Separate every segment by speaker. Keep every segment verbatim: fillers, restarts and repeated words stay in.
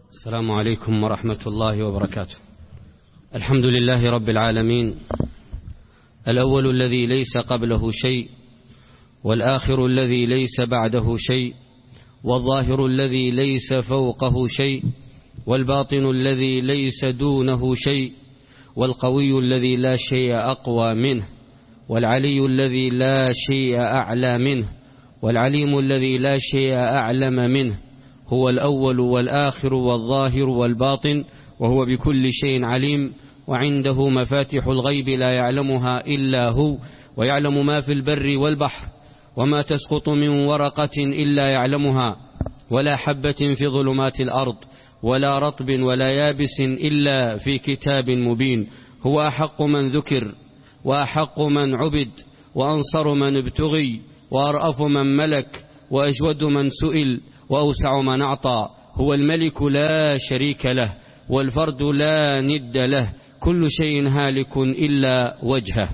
Speaker 1: السلام عليكم ورحمة الله وبركاته. الحمد لله رب العالمين، الأول الذي ليس قبله شيء، والآخر الذي ليس بعده شيء، والظاهر الذي ليس فوقه شيء، والباطن الذي ليس دونه شيء، والقوي الذي لا شيء أقوى منه، والعلي الذي لا شيء أعلى منه، والعليم الذي لا شيء أعلم منه. هو الأول والآخر والظاهر والباطن، وهو بكل شيء عليم. وعنده مفاتح الغيب لا يعلمها إلا هو، ويعلم ما في البر والبحر، وما تسقط من ورقة إلا يعلمها، ولا حبة في ظلمات الأرض، ولا رطب ولا يابس إلا في كتاب مبين. هو أحق من ذكر، وأحق من عبد، وأنصر من ابتغي، وأرأف من ملك، وأجود من سئل، وأوسع من أعطى. هو الملك لا شريك له، والفرد لا ند له، كل شيء هالك إلا وجهه.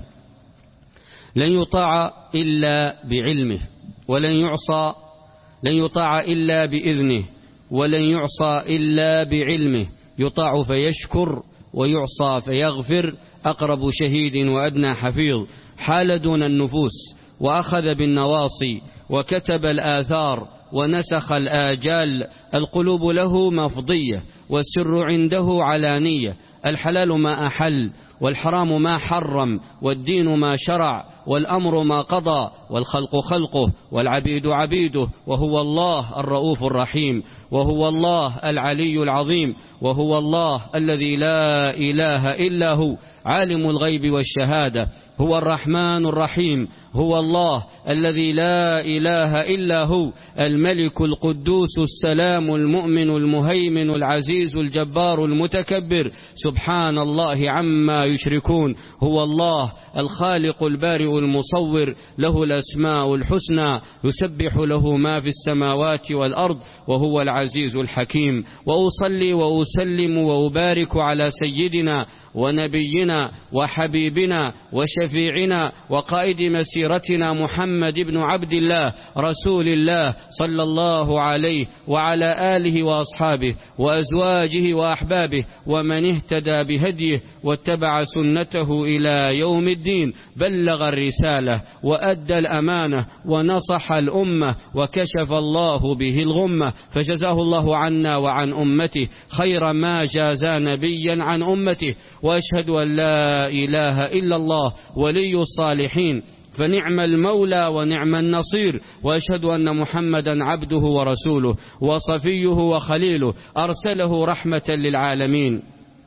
Speaker 1: لن يطاع إلا بعلمه، ولن يعصى لن يطاع إلا بإذنه، ولن يعصى إلا بعلمه. يطاع فيشكر، ويعصى فيغفر. أقرب شهيد وأدنى حفيظ. حال دون النفوس، وأخذ بالنواصي، وكتب الآثار، ونسخ الآجال. القلوب له مفضية، والسر عنده علانية. الحلال ما أحل، والحرام ما حرم، والدين ما شرع، والأمر ما قضى، والخلق خلقه، والعبيد عبيده. وهو الله الرؤوف الرحيم، وهو الله العلي العظيم، وهو الله الذي لا إله إلا هو، عالم الغيب والشهادة. هو الرحمن الرحيم، هو الله الذي لا إله إلا هو، الملك القدوس السلام المؤمن المهيمن العزيز الجبار المتكبر. سبحان الله عما يشركون. هو الله الخالق البارئ المصور، له الأسماء الحسنى، يسبح له ما في السماوات والأرض، وهو العزيز الحكيم. وأصلي وأسلم وأبارك على سيدنا ونبينا وحبيبنا وشفيعنا وقائد مسيرتنا محمد بن عبد الله رسول الله، صلى الله عليه وعلى آله وأصحابه وأزواجه وأحبابه، ومن اهتدى بهديه واتبع سنته إلى يوم الدين. بلغ الرسالة وأدى الأمانة ونصح الأمة، وكشف الله به الغمة، فجزاه الله عنا وعن أمته خير ما جازى نبيا عن أمته. وأشهد أن لا إله إلا الله ولي الصالحين، فنعم المولى ونعم النصير. وأشهد أن محمدا عبده ورسوله، وصفيه وخليله، أرسله رحمة للعالمين،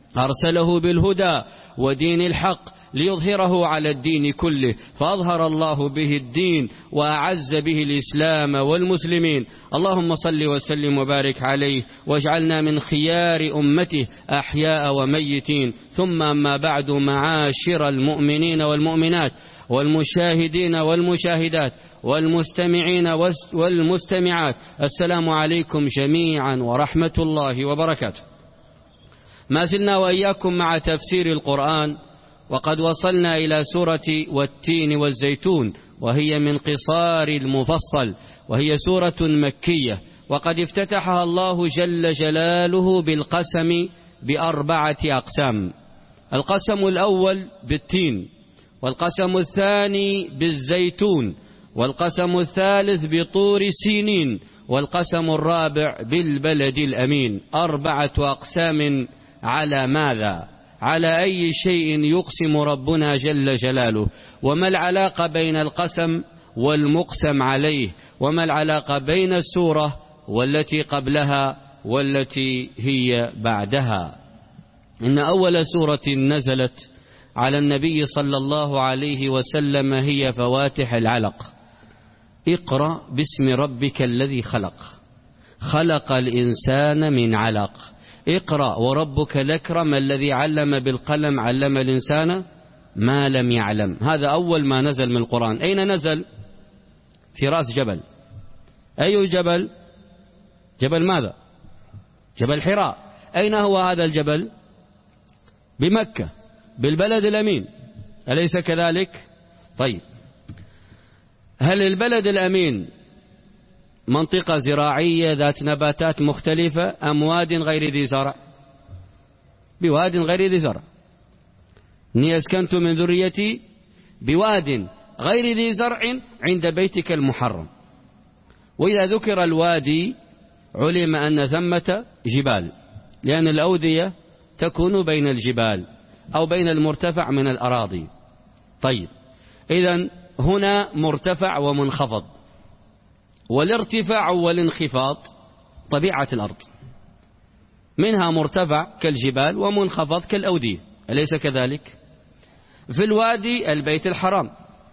Speaker 1: أرسله بالهدى ودين الحق ليظهره على الدين كله، فأظهر الله به الدين وأعز به الإسلام والمسلمين. اللهم صل وسلم وبارك عليه، واجعلنا من خيار أمته أحياء وميتين. ثم أما بعد، معاشر المؤمنين والمؤمنات، والمشاهدين والمشاهدات، والمستمعين والمستمعات، السلام عليكم جميعا ورحمة الله وبركاته. ما زلنا وإياكم مع تفسير القرآن، وقد وصلنا إلى سورة والتين والزيتون، وهي من قصار المفصل، وهي سورة مكية. وقد افتتحها الله جل جلاله بالقسم بأربعة أقسام. القسم الأول بالتين، والقسم الثاني بالزيتون، والقسم الثالث بطور سينين، والقسم الرابع بالبلد الأمين. أربعة أقسام على ماذا؟ على أي شيء يقسم ربنا جل جلاله؟ وما العلاقة بين القسم والمقسم عليه؟ وما العلاقة بين السورة والتي قبلها والتي هي بعدها؟ إن أول سورة نزلت على النبي صلى الله عليه وسلم هي فواتح العلق. اقرأ باسم ربك الذي خلق، خلق الإنسان من علق. اقرأ وربك الأكرم الذي علم بالقلم، علم الإنسان ما لم يعلم. هذا أول ما نزل من القرآن. أين نزل؟ في رأس جبل. أي جبل؟ جبل ماذا؟ جبل حراء. أين هو هذا الجبل؟ بمكة، بالبلد الأمين، أليس كذلك؟ طيب، هل البلد الأمين منطقة زراعية ذات نباتات مختلفة أم واد غير ذي زرع؟ بواد غير ذي زرع. إني أسكنت من ذريتي بواد غير ذي زرع عند بيتك المحرم. وإذا ذكر الوادي علم أن ثمة جبال، لأن الأودية تكون بين الجبال أو بين المرتفع من الأراضي. طيب، إذن هنا مرتفع ومنخفض، والارتفاع والانخفاض طبيعة الأرض، منها مرتفع كالجبال ومنخفض كالأودية، أليس كذلك؟ في الوادي البيت الحرام،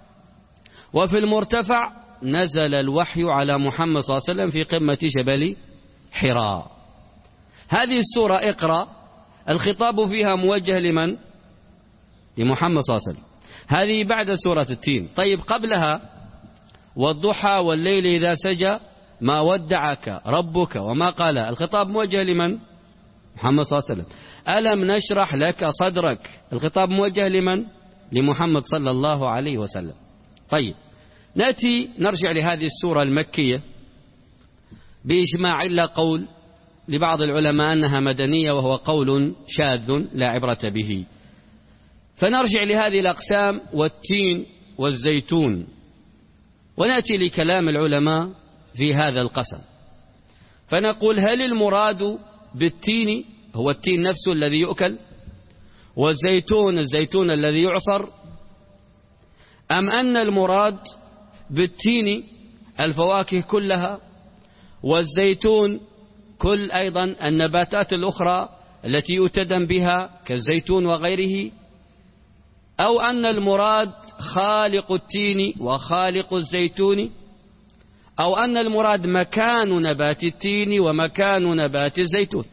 Speaker 1: وفي المرتفع نزل الوحي على محمد صلى الله عليه وسلم في قمة جبل حراء. هذه السورة اقرأ الخطاب فيها موجه لمن؟ لمحمد صلى الله عليه وسلم. هذه بعد سورة التين. طيب، قبلها والضحى والليل إذا سجى ما ودعك ربك وما قال، الخطاب موجه لمن؟ محمد صلى الله عليه وسلم. ألم نشرح لك صدرك، الخطاب موجه لمن؟ لمحمد صلى الله عليه وسلم. طيب، نأتي نرجع لهذه السورة المكية بإجماع إلا قول لبعض العلماء أنها مدنية، وهو قول شاذ لا عبرة به. فنرجع لهذه الأقسام والتين والزيتون، ونأتي لكلام العلماء في هذا القسم. فنقول: هل المراد بالتين هو التين نفسه الذي يؤكل، والزيتون الزيتون الذي يعصر، أم أن المراد بالتين الفواكه كلها، والزيتون كل أيضا النباتات الأخرى التي يؤتدم بها كالزيتون وغيره، أو أن المراد خالق التين وخالق الزيتون، أو أن المراد مكان نبات التين ومكان نبات الزيتون؟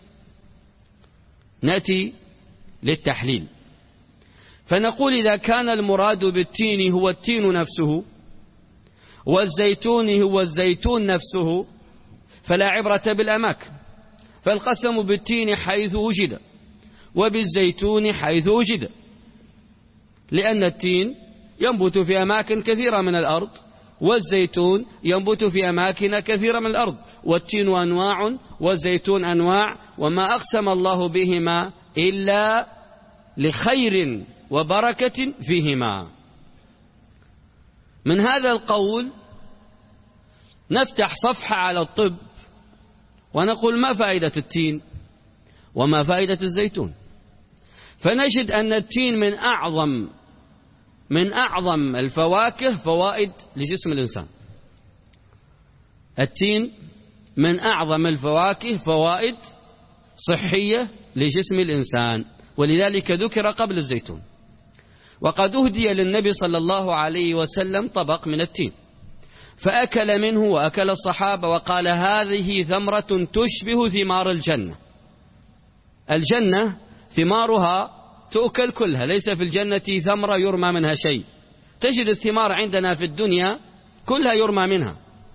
Speaker 1: نأتي للتحليل. فنقول: إذا كان المراد بالتين هو التين نفسه، والزيتون هو الزيتون نفسه، فلا عبرة بالأماكن، فالقسم بالتين حيث وجد، وبالزيتون حيث وجد، لأن التين ينبت في أماكن كثيرة من الأرض، والزيتون ينبت في أماكن كثيرة من الأرض، والتين أنواع والزيتون أنواع، وما أقسم الله بهما إلا لخير وبركة فيهما. من هذا القول نفتح صفحة على الطب ونقول: ما فائدة التين وما فائدة الزيتون؟ فنجد أن التين من أعظم من أعظم الفواكه فوائد لجسم الإنسان. التين من أعظم الفواكه فوائد صحية لجسم الإنسان، ولذلك ذكر قبل الزيتون. وقد أهدي للنبي صلى الله عليه وسلم طبق من التين، فأكل منه وأكل الصحابة، وقال: هذه ثمرة تشبه ثمار الجنة. الجنة ثمارها تؤكل كلها، ليس في الجنة ثمرة يرمى منها شيء. تجد الثمار عندنا في الدنيا كلها يرمى منها.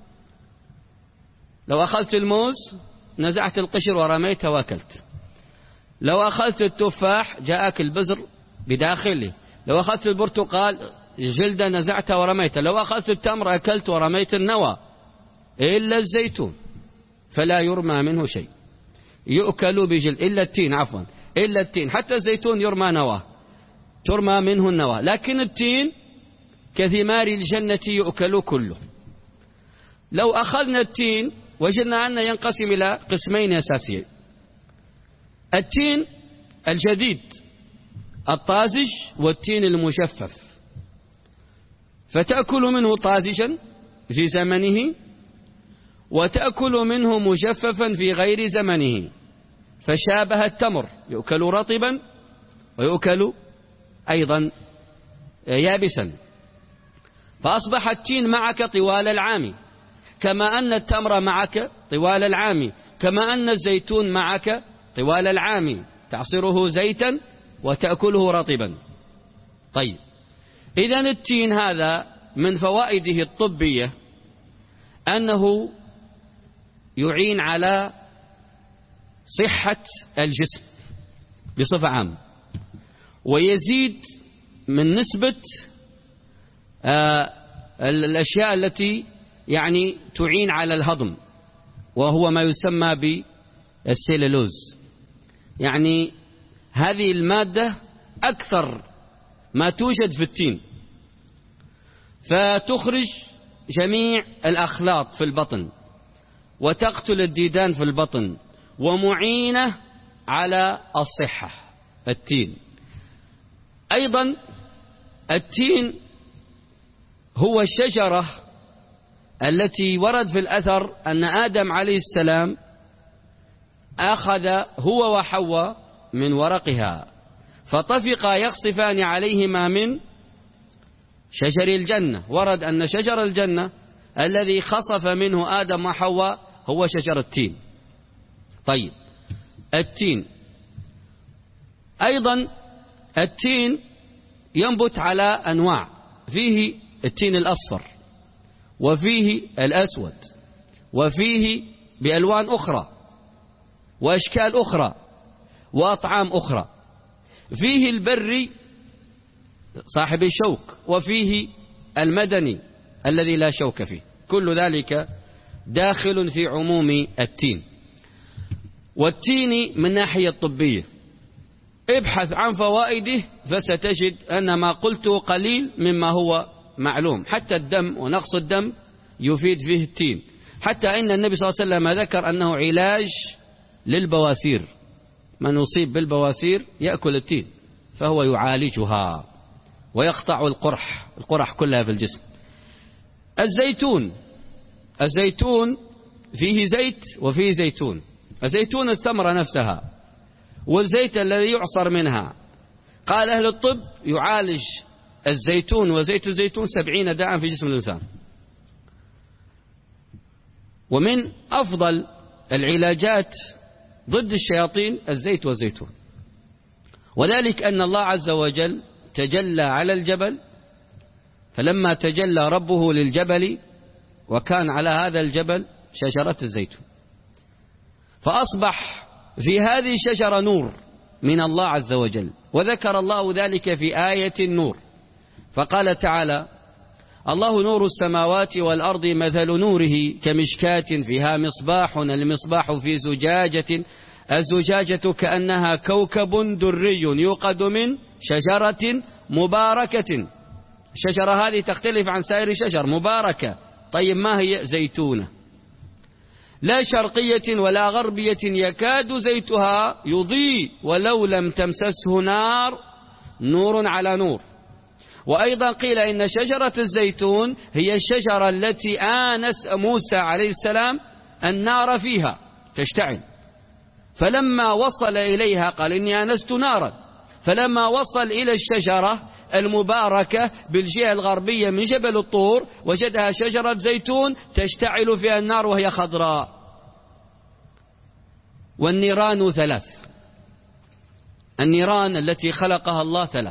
Speaker 1: لو أخذت الموز نزعت القشر ورميته وأكلت. لو أخذت التفاح جاءك البذر بداخله. لو أخذت البرتقال جلدة نزعته ورميته. لو أخذت التمر أكلت ورميت النوى، إلا الزيتون فلا يرمى منه شيء، يؤكل بجلد، إلا التين عفوا إلا التين، حتى الزيتون يرمى نواه، ترمى منه النواه، لكن التين كثمار الجنة يؤكل كله. لو أخذنا التين وجدنا أنه ينقسم إلى قسمين أساسيين: التين الجديد الطازج والتين المجفف، فتأكل منه طازجا في زمنه، وتأكل منه مجففا في غير زمنه، فشابه التمر، يؤكل رطبا ويؤكل أيضا يابسا. فأصبح التين معك طوال العام، كما أن التمر معك طوال العام، كما أن الزيتون معك طوال العام، تعصره زيتا وتأكله رطبا. طيب، إذن التين هذا من فوائده الطبية أنه يعين على صحة الجسم بصفة عامة، ويزيد من نسبة آه الأشياء التي يعني تعين على الهضم، وهو ما يسمى بالسيلولوز. يعني هذه المادة أكثر ما توجد في التين، فتخرج جميع الأخلاط في البطن وتقتل الديدان في البطن، ومعينة على الصحة التين. أيضا التين هو الشجرة التي ورد في الأثر أن آدم عليه السلام أخذ هو وحواء من ورقها، فطفقا يخصفان عليهما من شجر الجنة. ورد أن شجر الجنة الذي خصف منه آدم وحواء هو شجر التين. طيب، التين أيضا التين ينبت على أنواع، فيه التين الأصفر، وفيه الأسود، وفيه بألوان أخرى وأشكال أخرى وأطعام أخرى. فيه البري صاحب الشوك، وفيه المدني الذي لا شوك فيه. كل ذلك داخل في عموم التين. والتين من ناحية طبية ابحث عن فوائده فستجد أن ما قلته قليل مما هو معلوم. حتى الدم ونقص الدم يفيد فيه التين، حتى إن النبي صلى الله عليه وسلم ذكر أنه علاج للبواسير. من يصيب بالبواسير يأكل التين فهو يعالجها ويقطع القرح القرح كلها في الجسم. الزيتون الزيتون فيه زيت وفيه زيتون. الزيتون الثمرة نفسها، والزيت الذي يعصر منها. قال أهل الطب يعالج الزيتون وزيت الزيتون سبعين داء في جسم الإنسان. ومن أفضل العلاجات ضد الشياطين الزيت والزيتون، وذلك أن الله عز وجل تجلى على الجبل، فلما تجلى ربه للجبل وكان على هذا الجبل شجرة الزيتون، فأصبح في هذه الشجرة نور من الله عز وجل. وذكر الله ذلك في آية النور، فقال تعالى: الله نور السماوات والأرض مثل نوره كمشكاة فيها مصباح، المصباح في زجاجة، الزجاجة كأنها كوكب دري يوقد من شجرة مباركة. الشجرة هذه تختلف عن سائر الشجر، مباركة. طيب، ما هي؟ زيتونة لا شرقية ولا غربية يكاد زيتها يضيء ولو لم تمسسه نار، نور على نور. وأيضا قيل إن شجرة الزيتون هي الشجرة التي آنس موسى عليه السلام النار فيها تشتعل، فلما وصل إليها قال: إني آنست نارا. فلما وصل إلى الشجرة المباركة بالجهة الغربية من جبل الطور وجدها شجرة زيتون تشتعل فيها النار وهي خضراء. والنيران ثلاث، النيران التي خلقها الله ثلاث: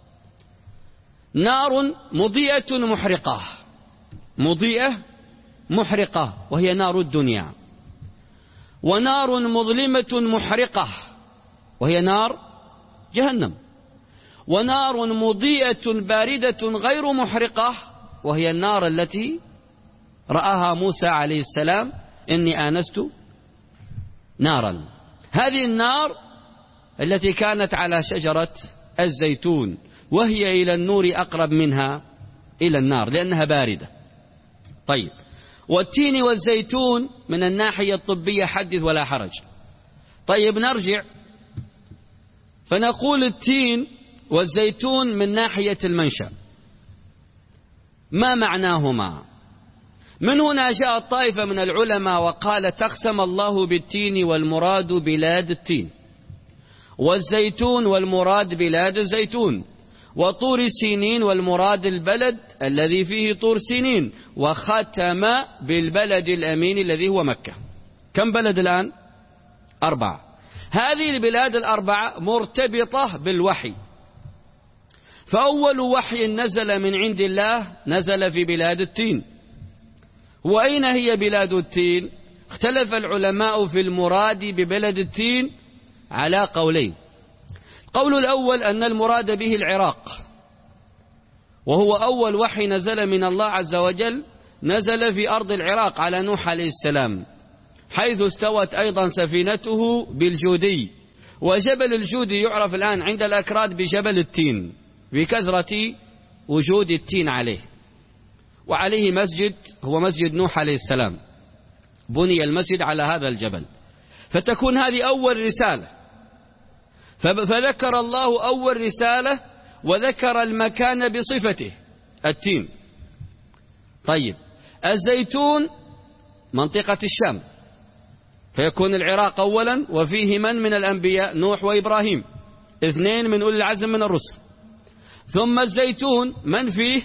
Speaker 1: نار مضيئة محرقة، مضيئة محرقة وهي نار الدنيا، ونار مظلمة محرقة وهي نار جهنم، ونار مضيئة باردة غير محرقة وهي النار التي رآها موسى عليه السلام: إني آنست نارا. هذه النار التي كانت على شجرة الزيتون، وهي إلى النور أقرب منها إلى النار لأنها باردة. طيب، والتين والزيتون من الناحية الطبية حدث ولا حرج. طيب، نرجع فنقول التين والزيتون من ناحية المنشأ ما معناهما؟ من هنا جاء الطائفة من العلماء وقال: تقسم الله بالتين والمراد بلاد التين، والزيتون والمراد بلاد الزيتون، وطور السينين والمراد البلد الذي فيه طور سينين، وختم بالبلد الأمين الذي هو مكة. كم بلد الآن؟ أربعة. هذه البلاد الأربعة مرتبطة بالوحي، فأول وحي نزل من عند الله نزل في بلاد التين. وأين هي بلاد التين؟ اختلف العلماء في المراد ببلد التين على قولين. القول الأول أن المراد به العراق، وهو أول وحي نزل من الله عز وجل نزل في أرض العراق على نوح عليه السلام، حيث استوت أيضا سفينته بالجودي. وجبل الجودي يعرف الآن عند الأكراد بجبل التين بكثرة وجود التين عليه، وعليه مسجد هو مسجد نوح عليه السلام، بني المسجد على هذا الجبل. فتكون هذه أول رسالة، فذكر الله أول رسالة وذكر المكان بصفته التين. طيب، الزيتون منطقة الشام، فيكون العراق أولا، وفيه من من الأنبياء؟ نوح وإبراهيم، اثنين من أولي العزم من الرسل. ثم الزيتون من فيه؟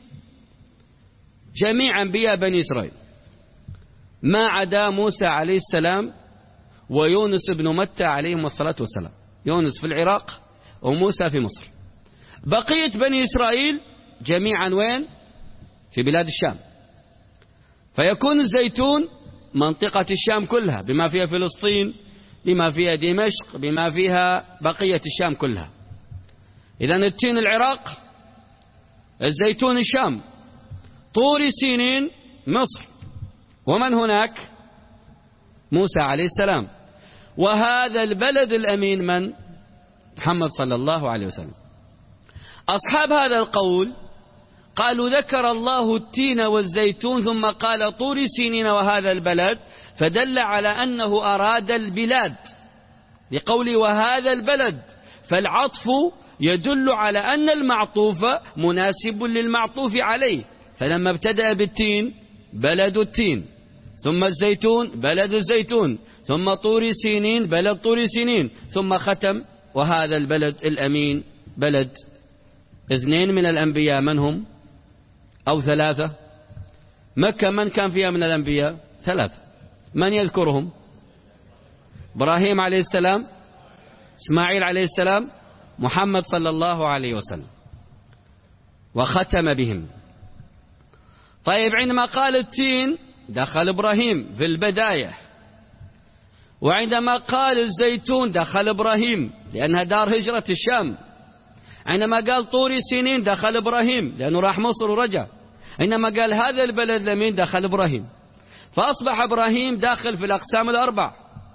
Speaker 1: جميع أنبياء بني إسرائيل ما عدا موسى عليه السلام ويونس بن متى عليهم الصلاة والسلام. يونس في العراق وموسى في مصر. بقية بني إسرائيل جميعا وين؟ في بلاد الشام. فيكون الزيتون منطقة الشام كلها، بما فيها فلسطين، بما فيها دمشق، بما فيها بقية الشام كلها. إذن التين العراق، الزيتون الشام، طور سينين مصر، ومن هناك؟ موسى عليه السلام. وهذا البلد الأمين من؟ محمد صلى الله عليه وسلم. أصحاب هذا القول قالوا ذكر الله التين والزيتون ثم قال طور سينين وهذا البلد، فدل على أنه أراد البلاد لقوله وهذا البلد، فالعطف يدل على أن المعطوف مناسب للمعطوف عليه. فلما ابتدأ بالتين بلد التين، ثم الزيتون بلد الزيتون، ثم طور سينين بلد طور سينين، ثم ختم وهذا البلد الأمين بلد اثنين من الأنبياء. من هم؟ أو ثلاثة. مكة من كان فيها من الأنبياء؟ ثلاثة. من يذكرهم؟ إبراهيم عليه السلام، إسماعيل عليه السلام، محمد صلى الله عليه وسلم، وختم بهم. طيب، عندما قال التين دخل إبراهيم في البداية، وعندما قال الزيتون دخل إبراهيم لأنها دار هجرة الشام، عندما قال طور سينين دخل إبراهيم لأنه راح مصر ورجع، عندما قال هذا البلد لمين؟ دخل إبراهيم. فأصبح إبراهيم داخل في الأقسام الأربع.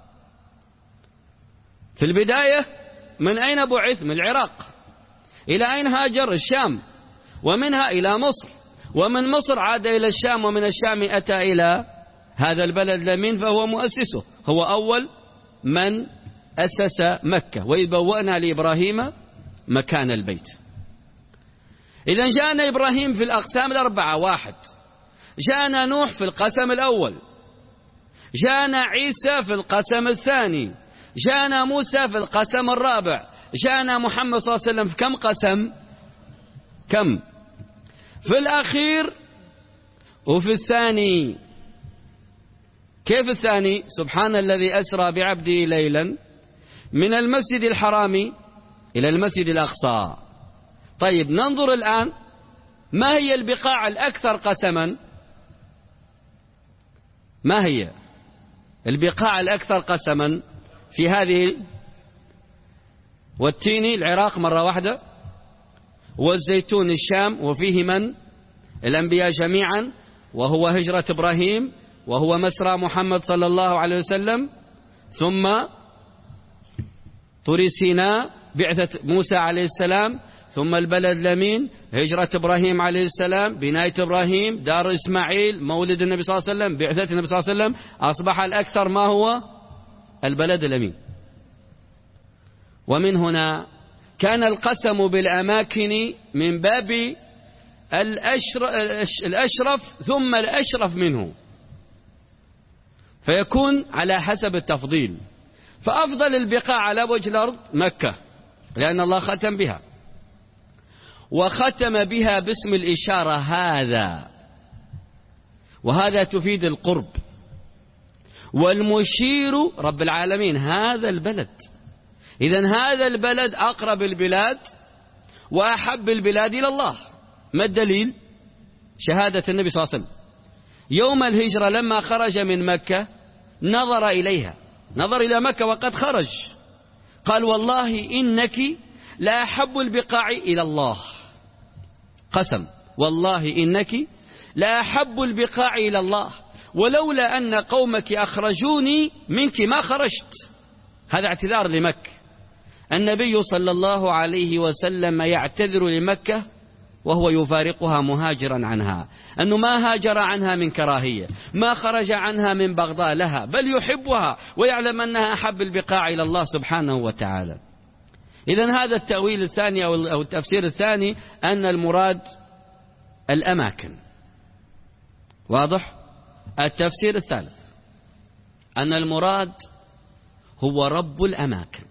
Speaker 1: في البداية من أين بعث؟ من العراق. إلى أين هاجر؟ الشام، ومنها إلى مصر، ومن مصر عاد إلى الشام، ومن الشام أتى إلى هذا البلد لمين؟ فهو مؤسسه، هو أول من أسس مكة. وإذ بوأنا لإبراهيم مكان البيت. إذا جاءنا إبراهيم في الأقسام الأربعة. واحد، جاءنا نوح في القسم الأول، جاءنا عيسى في القسم الثاني، جاءنا موسى في القسم الرابع، جاءنا محمد صلى الله عليه وسلم في كم قسم؟ كم؟ في الأخير وفي الثاني. كيف الثاني؟ سبحان الذي أسرى بعبده ليلا من المسجد الحرام إلى المسجد الأقصى. طيب، ننظر الآن ما هي البقاع الأكثر قسما؟ ما هي البقاع الأكثر قسما في هذه؟ والتين العراق مرة واحدة، والزيتون الشام، وفيه من؟ الأنبياء جميعا، وهو هجرة إبراهيم، وهو مسرى محمد صلى الله عليه وسلم، ثم طور سيناء بعثة موسى عليه السلام، ثم البلد لمين؟ هجرة إبراهيم عليه السلام، بناية إبراهيم، دار إسماعيل، مولد النبي صلى الله عليه وسلم، بعثة النبي صلى الله عليه وسلم. أصبح الأكثر ما هو؟ البلد الأمين. ومن هنا كان القسم بالأماكن من باب الأشرف ثم الأشرف منه، فيكون على حسب التفضيل. فأفضل البقاع على وجه الأرض مكة، لأن الله ختم بها، وختم بها باسم الإشارة هذا، وهذا تفيد القرب، والمشير رب العالمين هذا البلد. إذن هذا البلد أقرب البلاد وأحب البلاد إلى الله. ما الدليل؟ شهادة النبي صلى الله عليه وسلم يوم الهجرة لما خرج من مكة نظر إليها، نظر إلى مكة وقد خرج، قال والله إنك لا أحب البقاع إلى الله. قسم والله إنك لأحب البقاع إلى الله، ولولا أن قومك أخرجوني منك ما خرجت. هذا اعتذار لمكة. النبي صلى الله عليه وسلم يعتذر لمكة وهو يفارقها مهاجرا عنها، أنه ما هاجر عنها من كراهية، ما خرج عنها من بغضاء لها، بل يحبها ويعلم أنها أحب البقاع إلى الله سبحانه وتعالى. إذن هذا التأويل الثاني أو التفسير الثاني، أن المراد الأماكن. واضح؟ التفسير الثالث أن المراد هو رب الأماكن،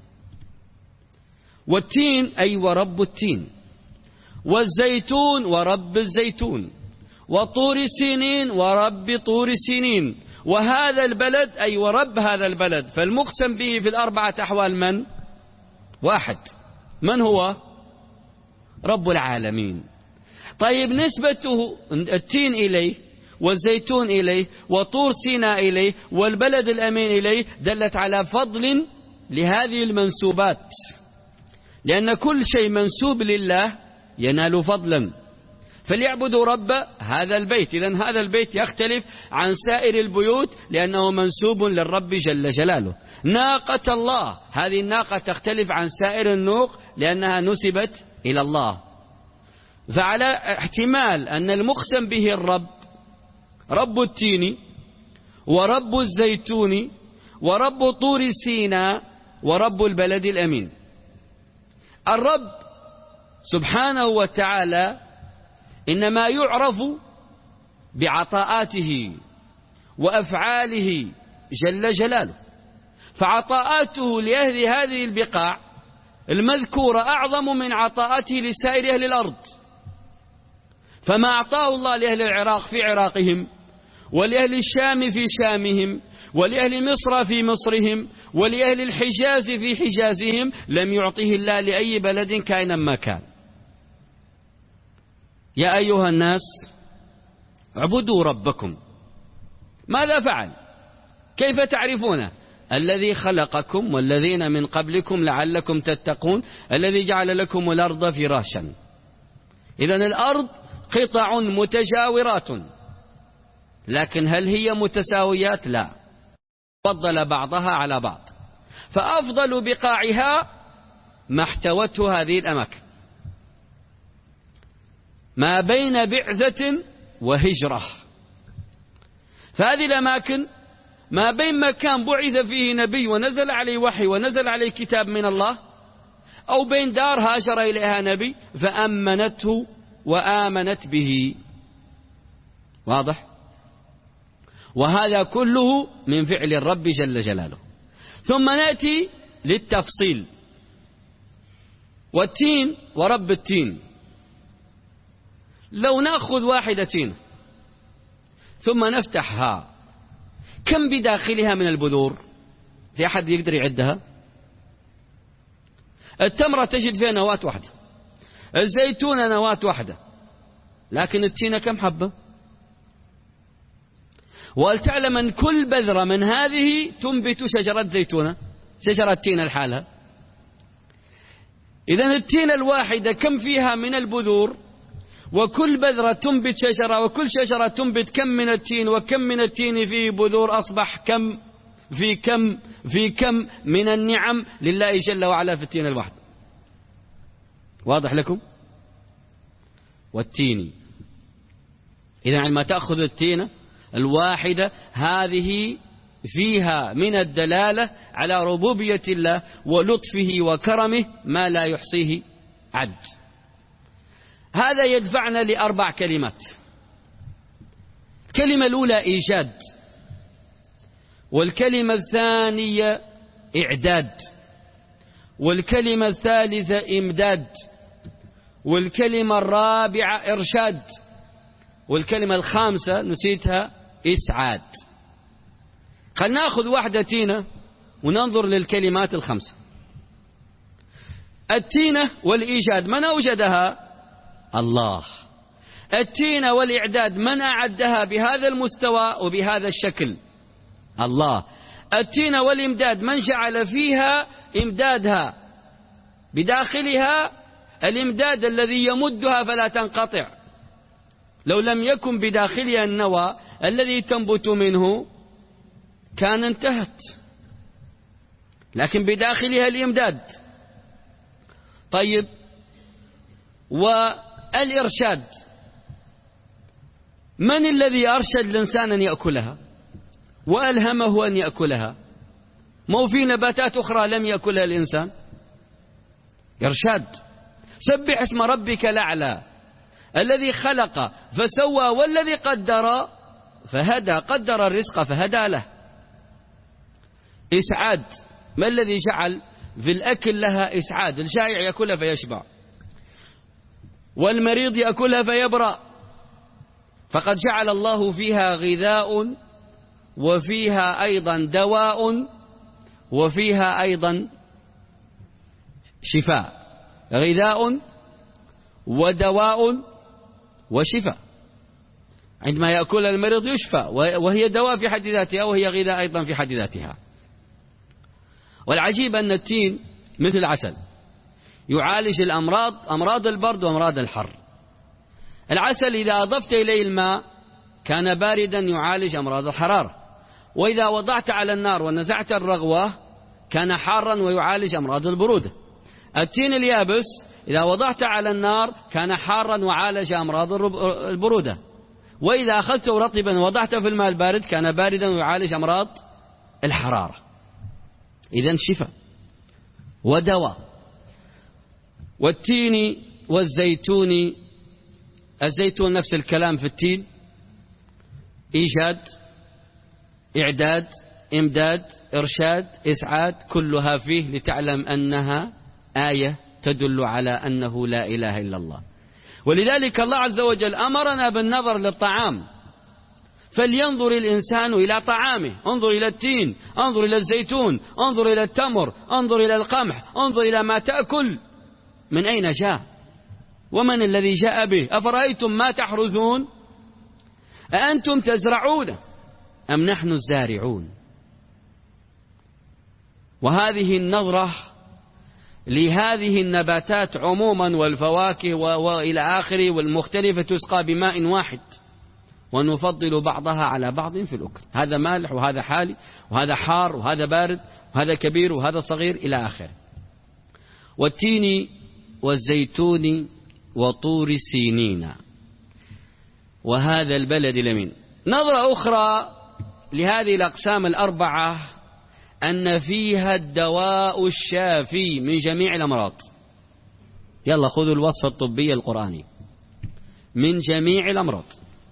Speaker 1: والتين أي ورب التين، والزيتون ورب الزيتون، وطور السنين ورب طور السنين، وهذا البلد أي ورب هذا البلد. فالمقسم به في الأربعة أحوال من؟ واحد، من هو؟ رب العالمين. طيب نسبته التين إليه والزيتون إليه وطور سيناء إليه والبلد الأمين إليه دلت على فضل لهذه المنسوبات، لأن كل شيء منسوب لله ينال فضلا. فليعبدوا رب هذا البيت. إذن هذا البيت يختلف عن سائر البيوت لأنه منسوب للرب جل جلاله. ناقة الله، هذه الناقة تختلف عن سائر النوق لأنها نسبت إلى الله. فعلى احتمال أن المقسم به الرب رب التين ورب الزيتون ورب طور سيناء ورب البلد الأمين. الرب سبحانه وتعالى إنما يعرف بعطاءاته وأفعاله جل جلاله، فعطاءاته لأهل هذه البقاع المذكورة أعظم من عطاءاته لسائر أهل الأرض. فما أعطاه الله لأهل العراق في عراقهم، ولأهل الشام في شامهم، ولأهل مصر في مصرهم، ولأهل الحجاز في حجازهم، لم يعطه الله لأي بلد كائنا ما كان. يا أيها الناس اعبدوا ربكم. ماذا فعل؟ كيف تعرفونه؟ الذي خلقكم والذين من قبلكم لعلكم تتقون، الذي جعل لكم الأرض فراشا. إذن الأرض قطع متجاورات، لكن هل هي متساويات؟ لا، فضل بعضها على بعض. فأفضل بقاعها ما احتوته هذه الأماكن، ما بين بعثة وهجرة. فهذه الأماكن ما بين مكان بعث فيه نبي ونزل عليه وحي ونزل عليه كتاب من الله، أو بين دار هاجر إليها نبي فأمنته وآمنت به. واضح؟ وهذا كله من فعل الرب جل جلاله. ثم نأتي للتفصيل. والتين ورب التين، لو نأخذ واحدة تين ثم نفتحها، كم بداخلها من البذور؟ في أحد يقدر يعدها؟ التمرة تجد فيها نواة واحدة، الزيتونة نواة واحدة، لكن التين كم حبة؟ وهل تعلم أن كل بذرة من هذه تنبت شجرة زيتونة، شجرة تين لحالها؟ إذن التين الواحدة كم فيها من البذور؟ وكل بذرة تنبت شجرة، وكل شجرة تنبت كم من التين، وكم من التين فيه بذور، أصبح كم في كم في كم من النعم لله جل وعلا في التين الواحد. واضح لكم؟ والتين إذا عندما تأخذ التينة الواحدة هذه فيها من الدلالة على ربوبية الله ولطفه وكرمه ما لا يحصيه عد. هذا يدفعنا لأربع كلمات. الكلمة الأولى إيجاد، والكلمة الثانية إعداد، والكلمة الثالثة إمداد، والكلمة الرابعة إرشاد، والكلمة الخامسة نسيتها إسعاد. خلنا نأخذ واحدة تينة وننظر للكلمات الخمسة. التينة والإيجاد من أوجدها؟ الله. التينة والإعداد من أعدها بهذا المستوى وبهذا الشكل؟ الله. التينة والإمداد من جعل فيها إمدادها بداخلها الإمداد الذي يمدها فلا تنقطع، لو لم يكن بداخلها النوى الذي تنبت منه كان انتهت، لكن بداخلها الإمداد. طيب، والإرشاد، من الذي أرشد الإنسان أن يأكلها وألهمه أن يأكلها؟ ما في نباتات أخرى لم يأكلها الإنسان؟ إرشاد. سبح اسم ربك الأعلى الذي خلق فسوى والذي قدر فهدى، قدر الرزق فهدى له. إسعاد، ما الذي جعل في الأكل لها إسعاد؟ الجائع يأكلها فيشبع، والمريض يأكلها فيبرأ، فقد جعل الله فيها غذاء وفيها أيضا دواء وفيها أيضا شفاء. غذاء ودواء وشفاء. عندما يأكل المريض يشفى، وهي دواء في حد ذاتها، وهي غذاء أيضا في حد ذاتها. والعجيب أن التين مثل العسل يعالج الأمراض، أمراض البرد وأمراض الحر. العسل إذا أضفت إليه الماء كان باردا يعالج أمراض الحرارة، وإذا وضعت على النار ونزعت الرغوة كان حارا ويعالج أمراض البرودة. التين اليابس إذا وضعت على النار كان حارا وعالج أمراض البرودة، وإذا أخذته رطبا ووضعته في الماء البارد كان باردا ويعالج أمراض الحرارة. إذن شفاء ودواء. والتين والزيتون، الزيتون نفس الكلام في التين، إيجاد، إعداد، إمداد، إرشاد، إسعاد، كلها فيه لتعلم أنها آية تدل على أنه لا إله إلا الله. ولذلك الله عز وجل أمرنا بالنظر للطعام، فلينظر الإنسان إلى طعامه. انظر إلى التين، انظر إلى الزيتون، انظر إلى التمر، انظر إلى القمح، انظر إلى ما تأكل، من أين جاء ومن الذي جاء به. أفرأيتم ما تحرثون أأنتم تزرعون أم نحن الزارعون. وهذه النظرة لهذه النباتات عموما والفواكه وإلى آخره والمختلفة تسقى بماء واحد، ونفضل بعضها على بعض في الأكل. هذا مالح وهذا حالي وهذا حار وهذا بارد وهذا كبير وهذا صغير إلى آخره. والتين والزيتون وطور سينين وهذا البلد الأمين. نظرة أخرى لهذه الأقسام الأربعة أن فيها الدواء الشافي من جميع الأمراض. يلا خذوا الوصف الطبي القرآني، من جميع الأمراض.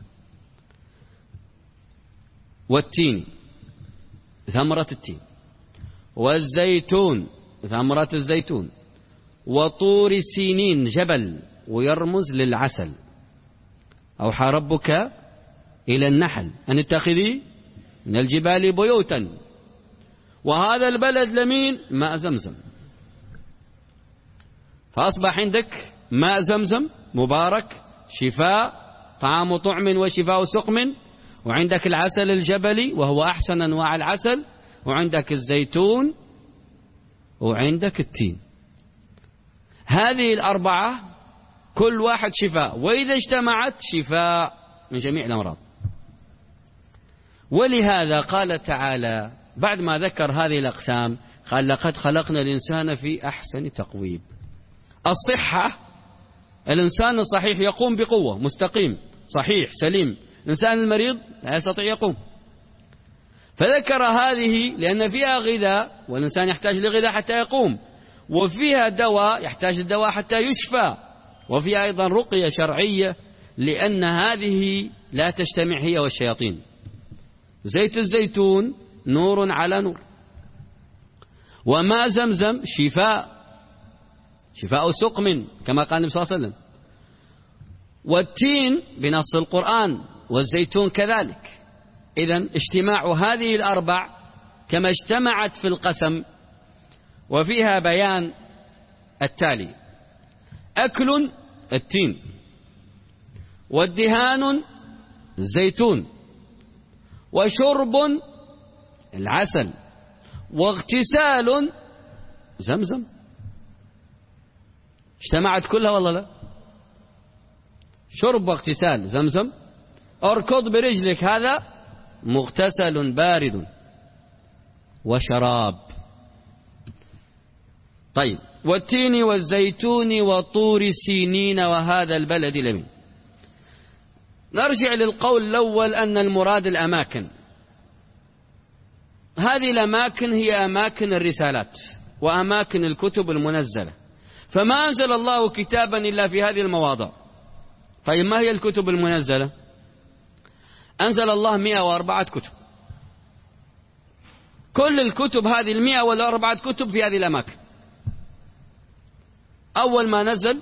Speaker 1: والتين ثمرة التين، والزيتون ثمرة الزيتون، وطور السينين جبل ويرمز للعسل. أوحى ربك إلى النحل أن اتخذي من الجبال بيوتا. وهذا البلد لمين؟ ماء زمزم. فأصبح عندك ماء زمزم مبارك شفاء، طعام طعم وشفاء سقم، وعندك العسل الجبلي وهو أحسن أنواع العسل، وعندك الزيتون، وعندك التين. هذه الأربعة كل واحد شفاء، وإذا اجتمعت شفاء من جميع الأمراض. ولهذا قال تعالى بعد ما ذكر هذه الأقسام قال لقد خلقنا الإنسان في أحسن تقويم. الصحة، الإنسان الصحيح يقوم بقوة، مستقيم صحيح سليم. الإنسان المريض لا يستطيع يقوم. فذكر هذه لأن فيها غذاء، والإنسان يحتاج لغذاء حتى يقوم، وفيها دواء يحتاج الدواء حتى يشفى، وفيها أيضا رقية شرعية لأن هذه لا تجتمع هي والشياطين. زيت الزيتون نور على نور، وماء زمزم شفاء، شفاء سقم كما قال النبي صلى الله عليه وسلم. والتين بنص القرآن، والزيتون كذلك. إذن اجتماع هذه الأربع كما اجتمعت في القسم، وفيها بيان التالي: أكل التين، والدهان الزيتون، وشرب العسل، واغتسال زمزم. اجتمعت كلها والله لا؟ شرب واغتسال زمزم. اركض برجلك هذا مغتسل بارد وشراب. طيب والتين والزيتون وطور سينين وهذا البلد الأمين. نرجع للقول الأول أن المراد الأماكن. هذه الأماكن هي أماكن الرسالات وأماكن الكتب المنزلة، فما أنزل الله كتابا إلا في هذه المواضع. طيب ما هي الكتب المنزلة؟ أنزل الله مئة وأربعة كتب. كل الكتب هذه المئة والأربعة كتب في هذه الأماكن. أول ما نزل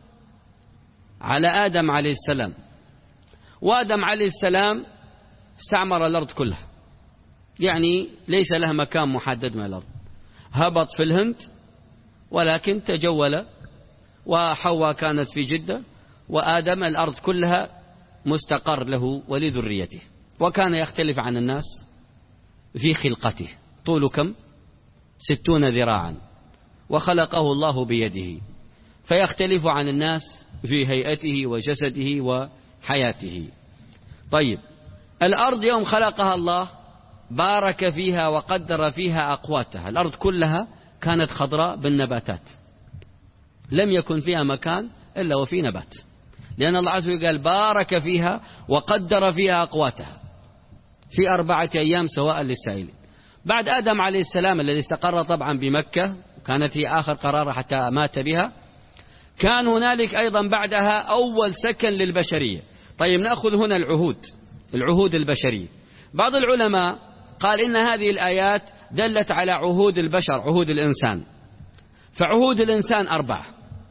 Speaker 1: على آدم عليه السلام، وآدم عليه السلام استعمر الأرض كلها، يعني ليس لها مكان محدد من الأرض. هبط في الهند ولكن تجول، وحواء كانت في جدة، وآدم الأرض كلها مستقر له ولذريته. وكان يختلف عن الناس في خلقته، طول كم؟ ستون ذراعا، وخلقه الله بيده، فيختلف عن الناس في هيئته وجسده وحياته. طيب الأرض يوم خلقها الله بارك فيها وقدر فيها أقواتها. الأرض كلها كانت خضراء بالنباتات، لم يكن فيها مكان إلا وفي نبات، لأن الله عز وجل قال بارك فيها وقدر فيها أقواتها في أربعة أيام سواء للسائلين. بعد آدم عليه السلام الذي استقر طبعا بمكة، كانت هي آخر قرار حتى مات بها، كان هنالك أيضا بعدها أول سكن للبشرية. طيب نأخذ هنا العهود، العهود البشرية. بعض العلماء قال إن هذه الآيات دلت على عهود البشر، عهود الإنسان. فعهود الإنسان أربعة.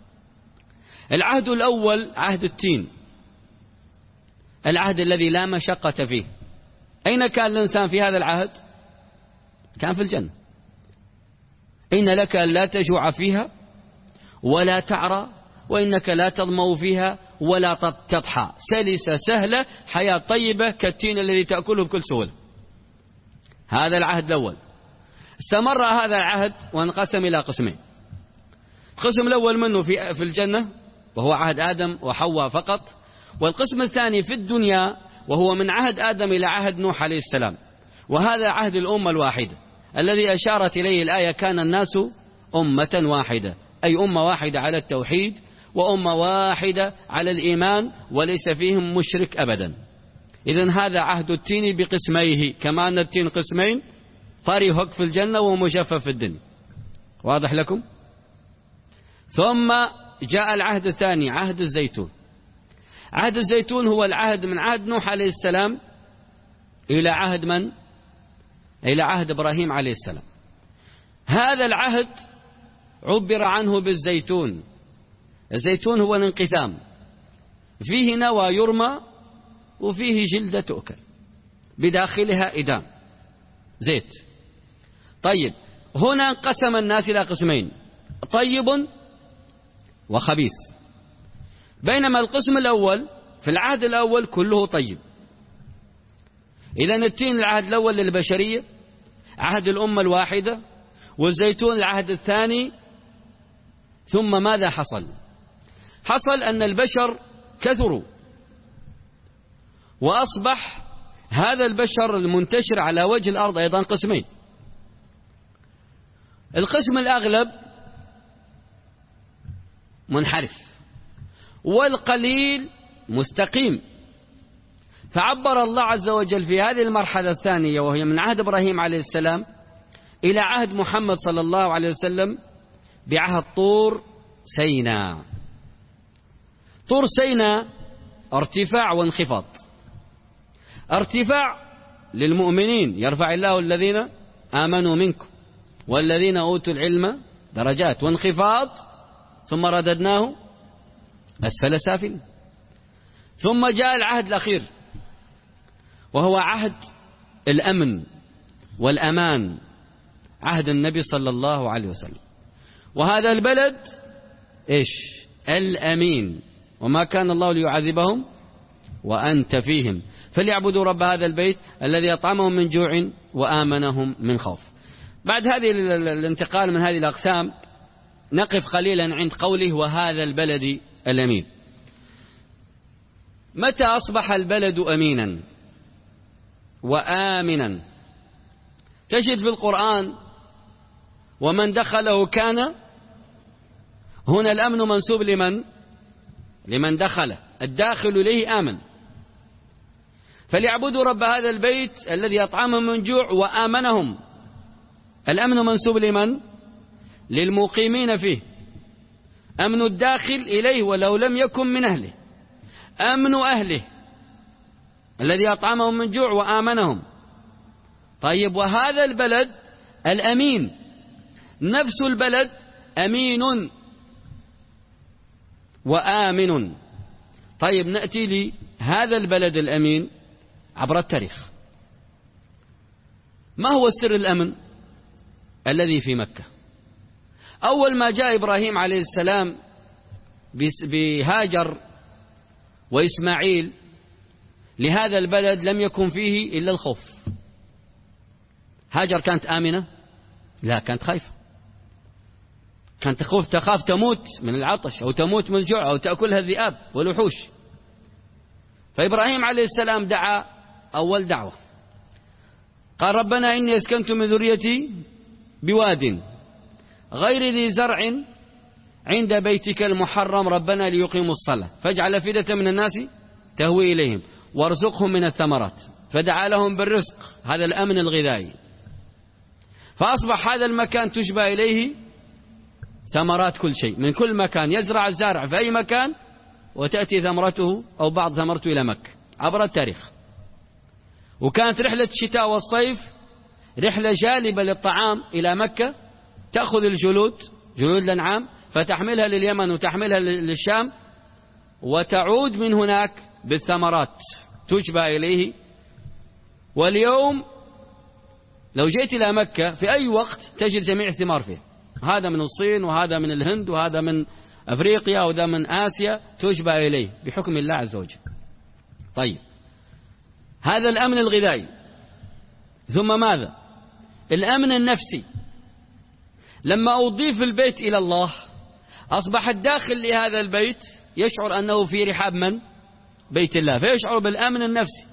Speaker 1: العهد الأول عهد التين، العهد الذي لا مشقة فيه. أين كان الإنسان في هذا العهد؟ كان في الجنة. إن لك أن لا تجوع فيها ولا تعرى، وإنك لا تظمأ فيها ولا تضحى، سلسة سهلة، حياة طيبة كالتين الذي تأكله بكل سهولة. هذا العهد الأول. استمر هذا العهد وانقسم إلى قسمين. القسم الأول منه في في الجنة وهو عهد آدم وحواء فقط، والقسم الثاني في الدنيا وهو من عهد آدم إلى عهد نوح عليه السلام، وهذا عهد الأمة الواحدة الذي أشارت إليه الآية كان الناس أمة واحدة، أي أمة واحدة على التوحيد وأمة واحدة على الإيمان وليس فيهم مشرك أبدا. إذن هذا عهد التين بقسميه، كما أن التين قسمين، طري حق في الجنة ومجفف في الدنيا. واضح لكم؟ ثم جاء العهد الثاني عهد الزيتون. عهد الزيتون هو العهد من عهد نوح عليه السلام إلى عهد من؟ إلى عهد إبراهيم عليه السلام. هذا العهد عبر عنه بالزيتون. الزيتون هو الانقسام، فيه نوى يرمى وفيه جلدة تؤكل بداخلها إدام زيت. طيب هنا انقسم الناس إلى قسمين، طيب وخبيث، بينما القسم الأول في العهد الأول كله طيب. إذن التين العهد الأول للبشرية، عهد الأمة الواحدة، والزيتون العهد الثاني. ثم ماذا حصل؟ حصل أن البشر كثروا، وأصبح هذا البشر المنتشر على وجه الأرض أيضا قسمين. القسم الأغلب منحرف والقليل مستقيم. فعبر الله عز وجل في هذه المرحلة الثانية وهي من عهد إبراهيم عليه السلام إلى عهد محمد صلى الله عليه وسلم بعهد طور سيناء. طور سيناء ارتفاع وانخفاض. ارتفاع للمؤمنين، يرفع الله الذين آمنوا منكم والذين أوتوا العلم درجات، وانخفاض ثم رددناه أسفل سافل. ثم جاء العهد الأخير وهو عهد الأمن والأمان، عهد النبي صلى الله عليه وسلم. وهذا البلد إيش؟ الأمين، وما كان الله ليعذبهم وأنت فيهم فليعبدوا رب هذا البيت الذي أطعمهم من جوع وآمنهم من خوف. بعد هذه الانتقال من هذه الأقسام نقف قليلا عند قوله وهذا البلد الأمين. متى أصبح البلد أمينا وآمنا؟ تجد في القرآن ومن دخله كان، هنا الأمن منسوب لمن؟ لمن دخله، الداخل إليه آمن. فليعبدوا رب هذا البيت الذي أطعمهم من جوع وآمنهم. الأمن منسوب لمن؟ للمقيمين فيه. أمن الداخل إليه ولو لم يكن من أهله، أمن أهله الذي أطعمهم من جوع وآمنهم. طيب، وهذا البلد الأمين نفس البلد أمين وآمن. طيب، نأتي لهذا البلد الأمين عبر التاريخ. ما هو سر الأمن الذي في مكة؟ أول ما جاء إبراهيم عليه السلام بهاجر وإسماعيل لهذا البلد لم يكن فيه إلا الخوف. هاجر كانت آمنة؟ لا، كانت خايفة، كانت تخاف تخاف تموت من العطش أو تموت من الجوع أو تأكلها الذئاب والوحوش. فإبراهيم عليه السلام دعا أول دعوة، قال: ربنا إني أسكنت من ذريتي بواد غير ذي زرع عند بيتك المحرم ربنا ليقيموا الصلاة فاجعل أفئدة من الناس تهوي إليهم وارزقهم من الثمرات. فدعا لهم بالرزق، هذا الأمن الغذائي. فأصبح هذا المكان تشبه إليه ثمرات كل شيء، من كل مكان يزرع الزارع في أي مكان وتأتي ثمرته أو بعض ثمرته إلى مكة عبر التاريخ. وكانت رحلة الشتاء والصيف رحلة جالبة للطعام إلى مكة، تأخذ الجلود جلود الأنعام فتحملها لليمن وتحملها للشام وتعود من هناك بالثمرات تشبه إليه. واليوم لو جئت إلى مكة في أي وقت تجد جميع الثمار فيه، هذا من الصين وهذا من الهند وهذا من أفريقيا وهذا من آسيا، تشبه إليه بحكم الله عز وجل. طيب، هذا الأمن الغذائي. ثم ماذا؟ الأمن النفسي. لما أضيف البيت إلى الله أصبح الداخل لهذا البيت يشعر أنه في رحاب من؟ بيت الله، فيشعر بالأمن النفسي.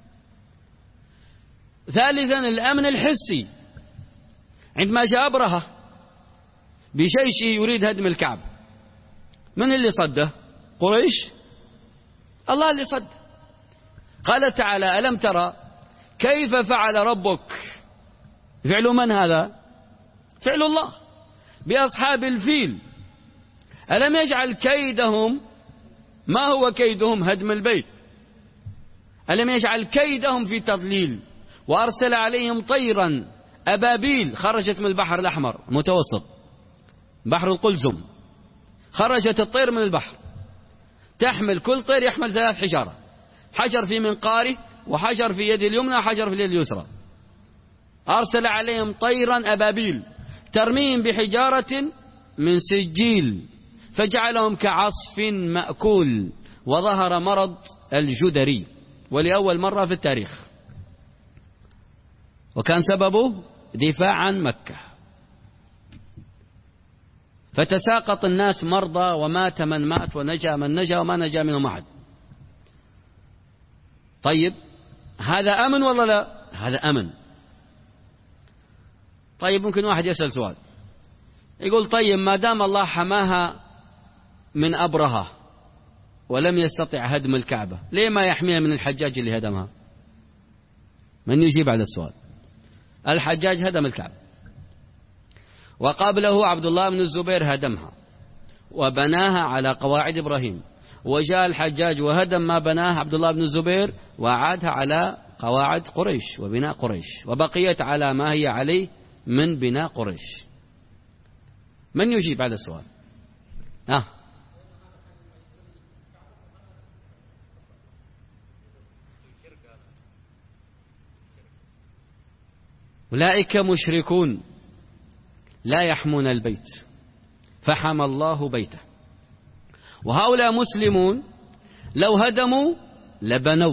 Speaker 1: ثالثا الأمن الحسي. عندما جاء أبرهة بجيشه يريد هدم الكعبة، من اللي صده؟ قريش؟ الله اللي صد. قال تعالى: ألم ترى كيف فعل ربك؟ فعل من هذا؟ فعل الله بأصحاب الفيل. ألم يجعل كيدهم، ما هو كيدهم؟ هدم البيت. ألم يجعل كيدهم في تضليل وأرسل عليهم طيرا أبابيل خرجت من البحر الأحمر المتوسط، بحر القلزم، خرجت الطير من البحر تحمل، كل طير يحمل ثلاث حجارة، حجر في منقاره وحجر في يد اليمنى وحجر في اليد اليسرى. أرسل عليهم طيرا أبابيل ترميهم بحجارة من سجيل فجعلهم كعصف مأكول، وظهر مرض الجدري ولأول مرة في التاريخ، وكان سببه دفاع عن مكة. فتساقط الناس مرضى ومات من مات ونجا من نجا وما نجا منهم أحد. طيب، هذا أمن ولا لا؟ هذا أمن. طيب، ممكن واحد يسأل سؤال يقول: طيب، ما دام الله حماها من أبرهة ولم يستطع هدم الكعبة، ليه ما يحميها من الحجاج اللي هدمها؟ من يجيب على السؤال؟ الحجاج هدم الكعبة، وقبله عبد الله بن الزبير هدمها وبناها على قواعد إبراهيم، وجاء الحجاج وهدم ما بناه عبد الله بن الزبير وعادها على قواعد قريش وبناء قريش، وبقيت على ما هي عليه من بناء قريش. من يجيب على السؤال؟ آه. أولئك مشركون لا يحمون البيت فحمى الله بيته، وهؤلاء مسلمون لو هدموا لبنوا،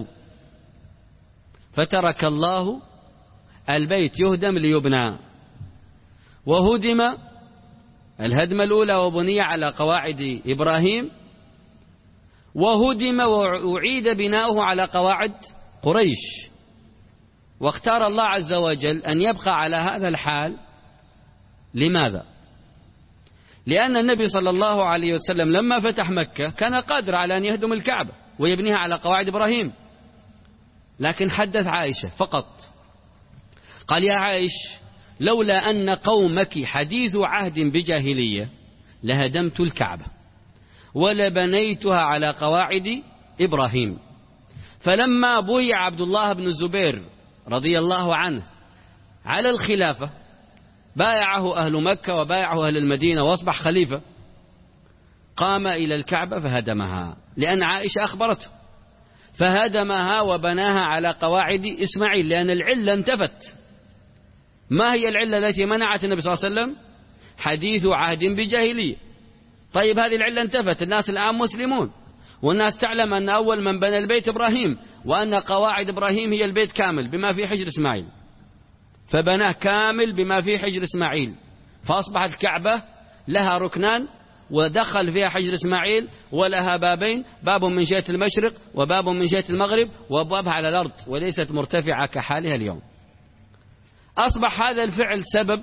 Speaker 1: فترك الله البيت يهدم ليبنى، وهدم الهدمة الأولى وبني على قواعد إبراهيم، وهدم وأعيد بناؤه على قواعد قريش، واختار الله عز وجل أن يبقى على هذا الحال. لماذا؟ لأن النبي صلى الله عليه وسلم لما فتح مكة كان قادر على أن يهدم الكعبة ويبنيها على قواعد إبراهيم، لكن حدث عائشة فقط، قال: يا عائش، لولا أن قومك حديث عهد بجاهلية لهدمت الكعبة ولبنيتها على قواعد إبراهيم. فلما بويع عبد الله بن الزبير رضي الله عنه على الخلافة بايعه أهل مكة وبايعه أهل المدينة وأصبح خليفة، قام إلى الكعبة فهدمها، لأن عائشة أخبرته، فهدمها وبناها على قواعد إسماعيل، لأن العلة انتفت. ما هي العلة التي منعت النبي صلى الله عليه وسلم؟ حديث عهد بجاهلية. طيب هذه العلة انتفت، الناس الآن مسلمون، والناس تعلم أن أول من بنى البيت إبراهيم، وأن قواعد إبراهيم هي البيت كامل بما فيه حجر إسماعيل، فبناه كامل بما فيه حجر إسماعيل، فأصبحت الكعبة لها ركنان ودخل فيها حجر إسماعيل، ولها بابين، باب من جهة المشرق وباب من جهة المغرب، وأبوابها على الأرض وليست مرتفعة كحالها اليوم. أصبح هذا الفعل سبب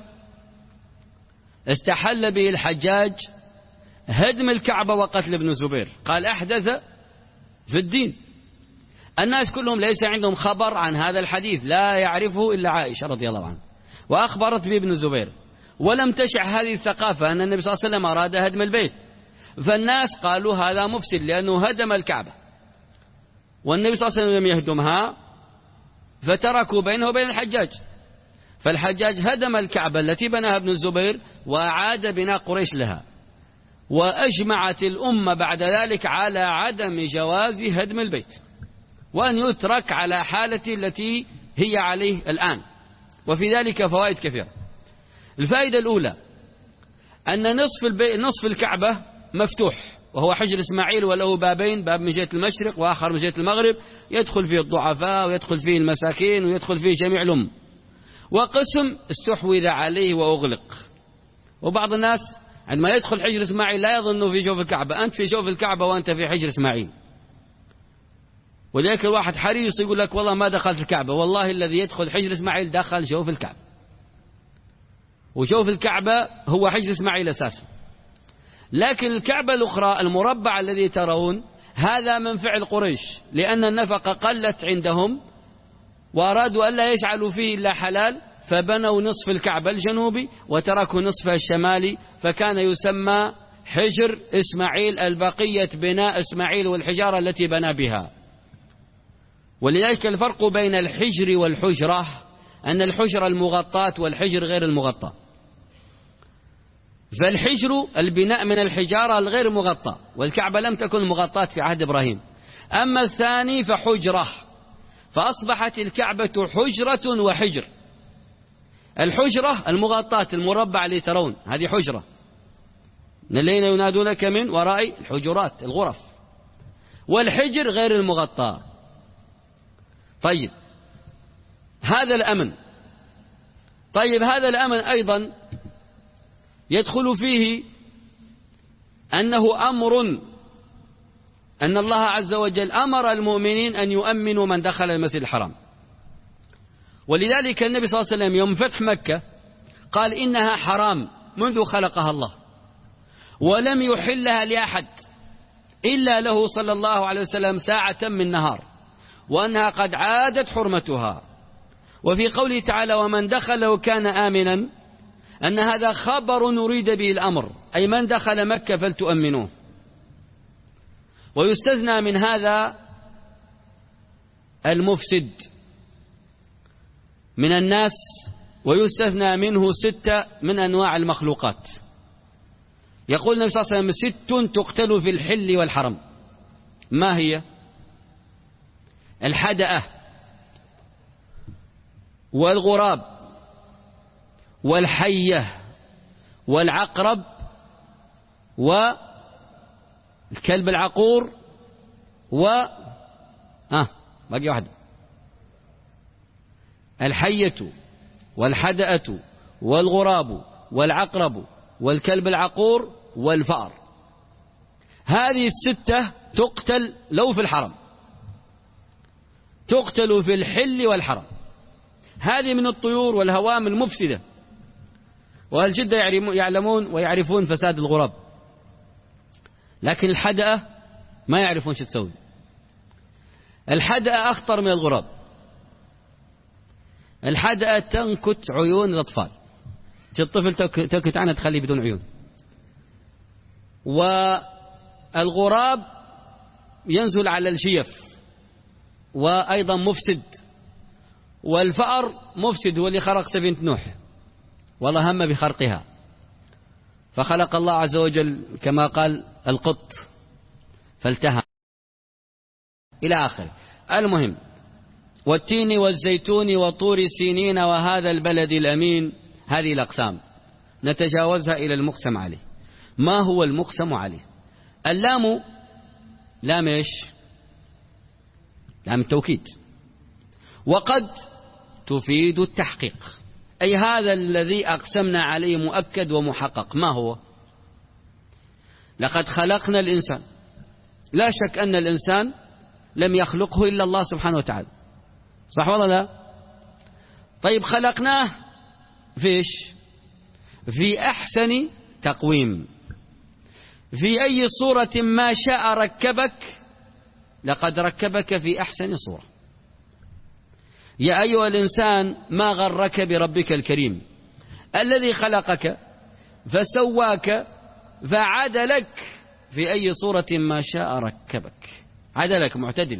Speaker 1: استحل به الحجاج هدم الكعبة وقتل ابن الزبير، قال: أحدث في الدين. الناس كلهم ليس عندهم خبر عن هذا الحديث، لا يعرفه إلا عائشة رضي الله عنها، وأخبرت به ابن الزبير، ولم تشع هذه الثقافة أن النبي صلى الله عليه وسلم أراد هدم البيت، فالناس قالوا هذا مفسد لأنه هدم الكعبة، والنبي صلى الله عليه وسلم لم يهدمها، فتركوا بينه وبين الحجاج، فالحجاج هدم الكعبة التي بناها ابن الزبير وأعاد بناء قريش لها، وأجمعت الأمة بعد ذلك على عدم جواز هدم البيت، وأن يترك على حالته التي هي عليه الآن. وفي ذلك فوائد كثيرة. الفائدة الأولى أن نصف, البي... نصف الكعبة مفتوح، وهو حجر إسماعيل، وله بابين، باب من جهة المشرق وآخر من جهة المغرب، يدخل فيه الضعفاء ويدخل فيه المساكين ويدخل فيه جميع الأمة، وقسم استحوذ عليه وأغلق. وبعض الناس عندما يدخل حجر إسماعيل لا يظن في جوف الكعبة، أنت في جوف الكعبة وأنت في حجر إسماعيل. وذلك الواحد حريص يقول لك والله ما دخلت الكعبة، والله الذي يدخل حجر إسماعيل دخل جوف الكعبة، وجوف الكعبة هو حجر إسماعيل أساسا. لكن الكعبة الأخرى المربع الذي ترون هذا من فعل قريش، لأن النفقة قلت عندهم وأرادوا ألا يجعلوا فيه إلا حلال، فبنوا نصف الكعبة الجنوبي وتركوا نصفها الشمالي، فكان يسمى حجر إسماعيل، البقية بناء إسماعيل والحجارة التي بنى بها. ولذلك الفرق بين الحجر والحجرة أن الحجرة المغطاة والحجر غير المغطى. فالحجر البناء من الحجارة الغير مغطى، والكعبة لم تكن مغطاة في عهد إبراهيم. أما الثاني فحجرة، فأصبحت الكعبة حجرة وحجر. الحجرة المغطاة المربع اللي ترون هذه حجرة، الذين ينادونك من وراء الحجرات الغرف، والحجر غير المغطى. طيب هذا الأمن، طيب هذا الأمن أيضا يدخل فيه أنه أمر، أن الله عز وجل أمر المؤمنين أن يؤمنوا من دخل المسجد الحرام. ولذلك النبي صلى الله عليه وسلم يوم فتح مكة قال إنها حرام منذ خلقها الله، ولم يحلها لأحد إلا له صلى الله عليه وسلم ساعة من نهار، وأنها قد عادت حرمتها. وفي قوله تعالى ومن دخله كان آمنا، أن هذا خبر نريد به الأمر، أي من دخل مكة فلتؤمنوه. ويستثنى من هذا المفسد من الناس، ويستثنى منه ستة من أنواع المخلوقات. يقول النبي صلى الله عليه وسلم ست تقتل في الحل والحرم. ما هي؟ الحدأة والغراب والحية والعقرب والكلب العقور و آه باقي واحدة، الحية والحدأة والغراب والعقرب والكلب العقور والفأر. هذه الستة تقتل لو في الحرم، تقتل في الحل والحرم. هذه من الطيور والهوام المفسدة، وأهل جدة يعلمون ويعرفون فساد الغراب، لكن الحدأة ما يعرفون شو تسوي. الحدأة أخطر من الغراب. الحدأة تنكت عيون الأطفال، الطفل تنكت عنها تخليه بدون عيون. والغراب ينزل على الشيف وأيضا مفسد. والفأر مفسد، هو اللي خرق سفينة نوح والله هم بخرقها، فخلق الله عز وجل كما قال القط فالتهم إلى آخره. المهم، والتين والزيتون وطور سينين وهذا البلد الأمين. هذه الأقسام نتجاوزها إلى المقسم عليه. ما هو المقسم عليه؟ اللام لام إيش؟ لام التوكيد، وقد تفيد التحقيق، أي هذا الذي أقسمنا عليه مؤكد ومحقق. ما هو؟ لقد خلقنا الإنسان. لا شك أن الإنسان لم يخلقه إلا الله سبحانه وتعالى، صح ولا لا؟ طيب خلقناه فيش؟ في أحسن تقويم، في أي صورة ما شاء ركبك. لقد ركبك في أحسن صورة. يا أيها الإنسان ما غرك بربك الكريم الذي خلقك فسواك فعدلك في أي صورة ما شاء ركبك. عدلك معتدل.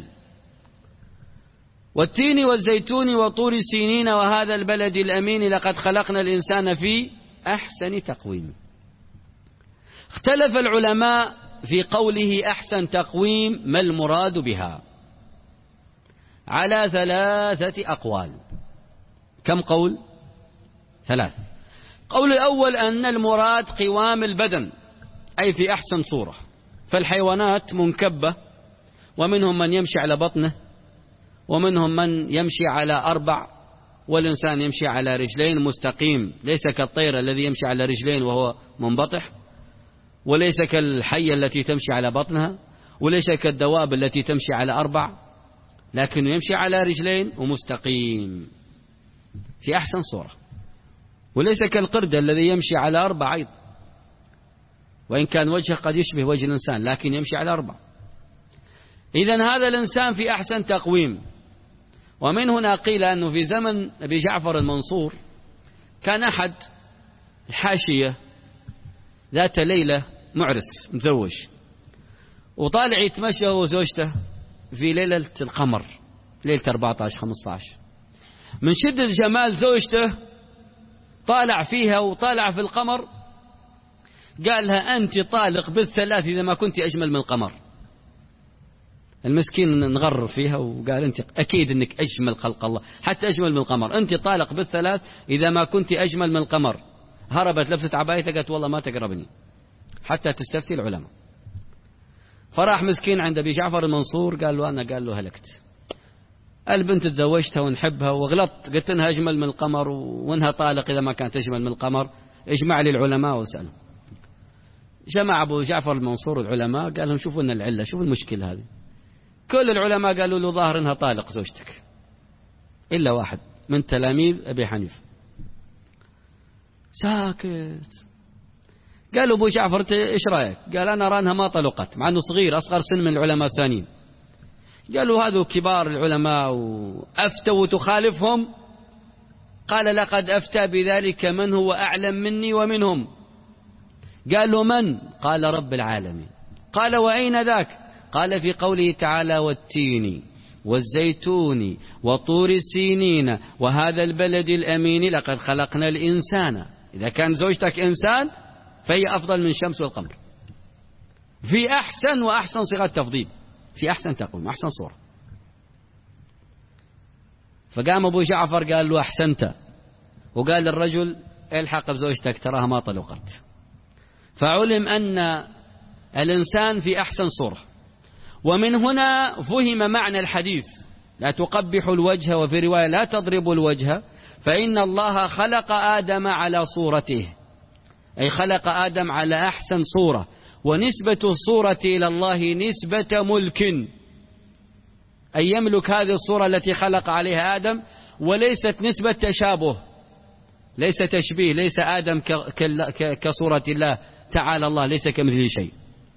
Speaker 1: والتين والزيتون وطور سينين وهذا البلد الأمين لقد خلقنا الإنسان في أحسن تقويم. اختلف العلماء في قوله أحسن تقويم ما المراد بها على ثلاثة أقوال. كم قول؟ ثلاث. قول الأول أن المراد قوام البدن، أي في أحسن صورة. فالحيوانات منكبة، ومنهم من يمشي على بطنه، ومنهم من يمشي على أربع، والإنسان يمشي على رجلين مستقيم، ليس كالطير الذي يمشي على رجلين وهو منبطح، وليس كالحية التي تمشي على بطنها، وليس كالدواب التي تمشي على أربع، لكنه يمشي على رجلين ومستقيم في أحسن صورة. وليس كالقرد الذي يمشي على أربع أيضا، وإن كان وجهه قد يشبه وجه الإنسان لكن يمشي على أربع. إذن هذا الإنسان في أحسن تقويم. ومن هنا قيل أنه في زمن أبي جعفر المنصور كان أحد الحاشية ذات ليلة معرس متزوج، وطالع يتمشى هو وزوجته في ليلة القمر، ليلة أربعة عشر خمسة عشر. من شدة جمال زوجته طالع فيها وطالع في القمر، قال لها أنت طالق بالثلاث إذا ما كنت أجمل من القمر. المسكين نغر فيها وقال أنت أكيد أنك أجمل خلق الله، حتى أجمل من القمر، أنت طالق بالثلاث إذا ما كنت أجمل من القمر. هربت لبست عبايتها قالت والله ما تقربني حتى تستفتي العلماء. فراح مسكين عند أبي جعفر المنصور قال له أنا قال له هلكت، البنت تزوجتها ونحبها وغلطت، قلت انها أجمل من القمر وانها طالق إذا ما كانت أجمل من القمر، اجمع لي العلماء واسألهم. جمع أبو جعفر المنصور العلماء قال لهم شوفوا لنا العلة، شوفوا المشكلة هذه. كل العلماء قالوا له ظاهر انها طالق زوجتك، إلا واحد من تلاميذ أبي حنيفة ساكت. قالوا أبو جعفر إيش رأيك؟ قال أنا أرى أنها ما طلقت، مع أنه صغير أصغر سن من العلماء الثانيين. قالوا هذا كبار العلماء وأفتوا وتخالفهم. قال لقد أفتى بذلك من هو أعلم مني ومنهم. قالوا من؟ قال رب العالمين. قال وأين ذاك؟ قال في قوله تعالى والتين والزيتون وطور السينين وهذا البلد الأمين لقد خلقنا الإنسان. إذا كان زوجتك إنسان فهي أفضل من الشمس والقمر في أحسن وأحسن صيغة تفضيل، في أحسن تقويم، أحسن صورة. فقام أبو جعفر قال له أحسنت، وقال للرجل الحق بزوجتك تراها ما طلقت. فعلم أن الإنسان في أحسن صورة. ومن هنا فهم معنى الحديث لا تقبح الوجه، وفي رواية لا تضرب الوجه، فإن الله خلق آدم على صورته، أي خلق آدم على أحسن صورة. ونسبة الصورة إلى الله نسبة ملك، أي يملك هذه الصورة التي خلق عليها آدم، وليست نسبة تشابه، ليس تشبيه، ليس آدم كصورة الله تعالى، الله ليس كمثله شيء.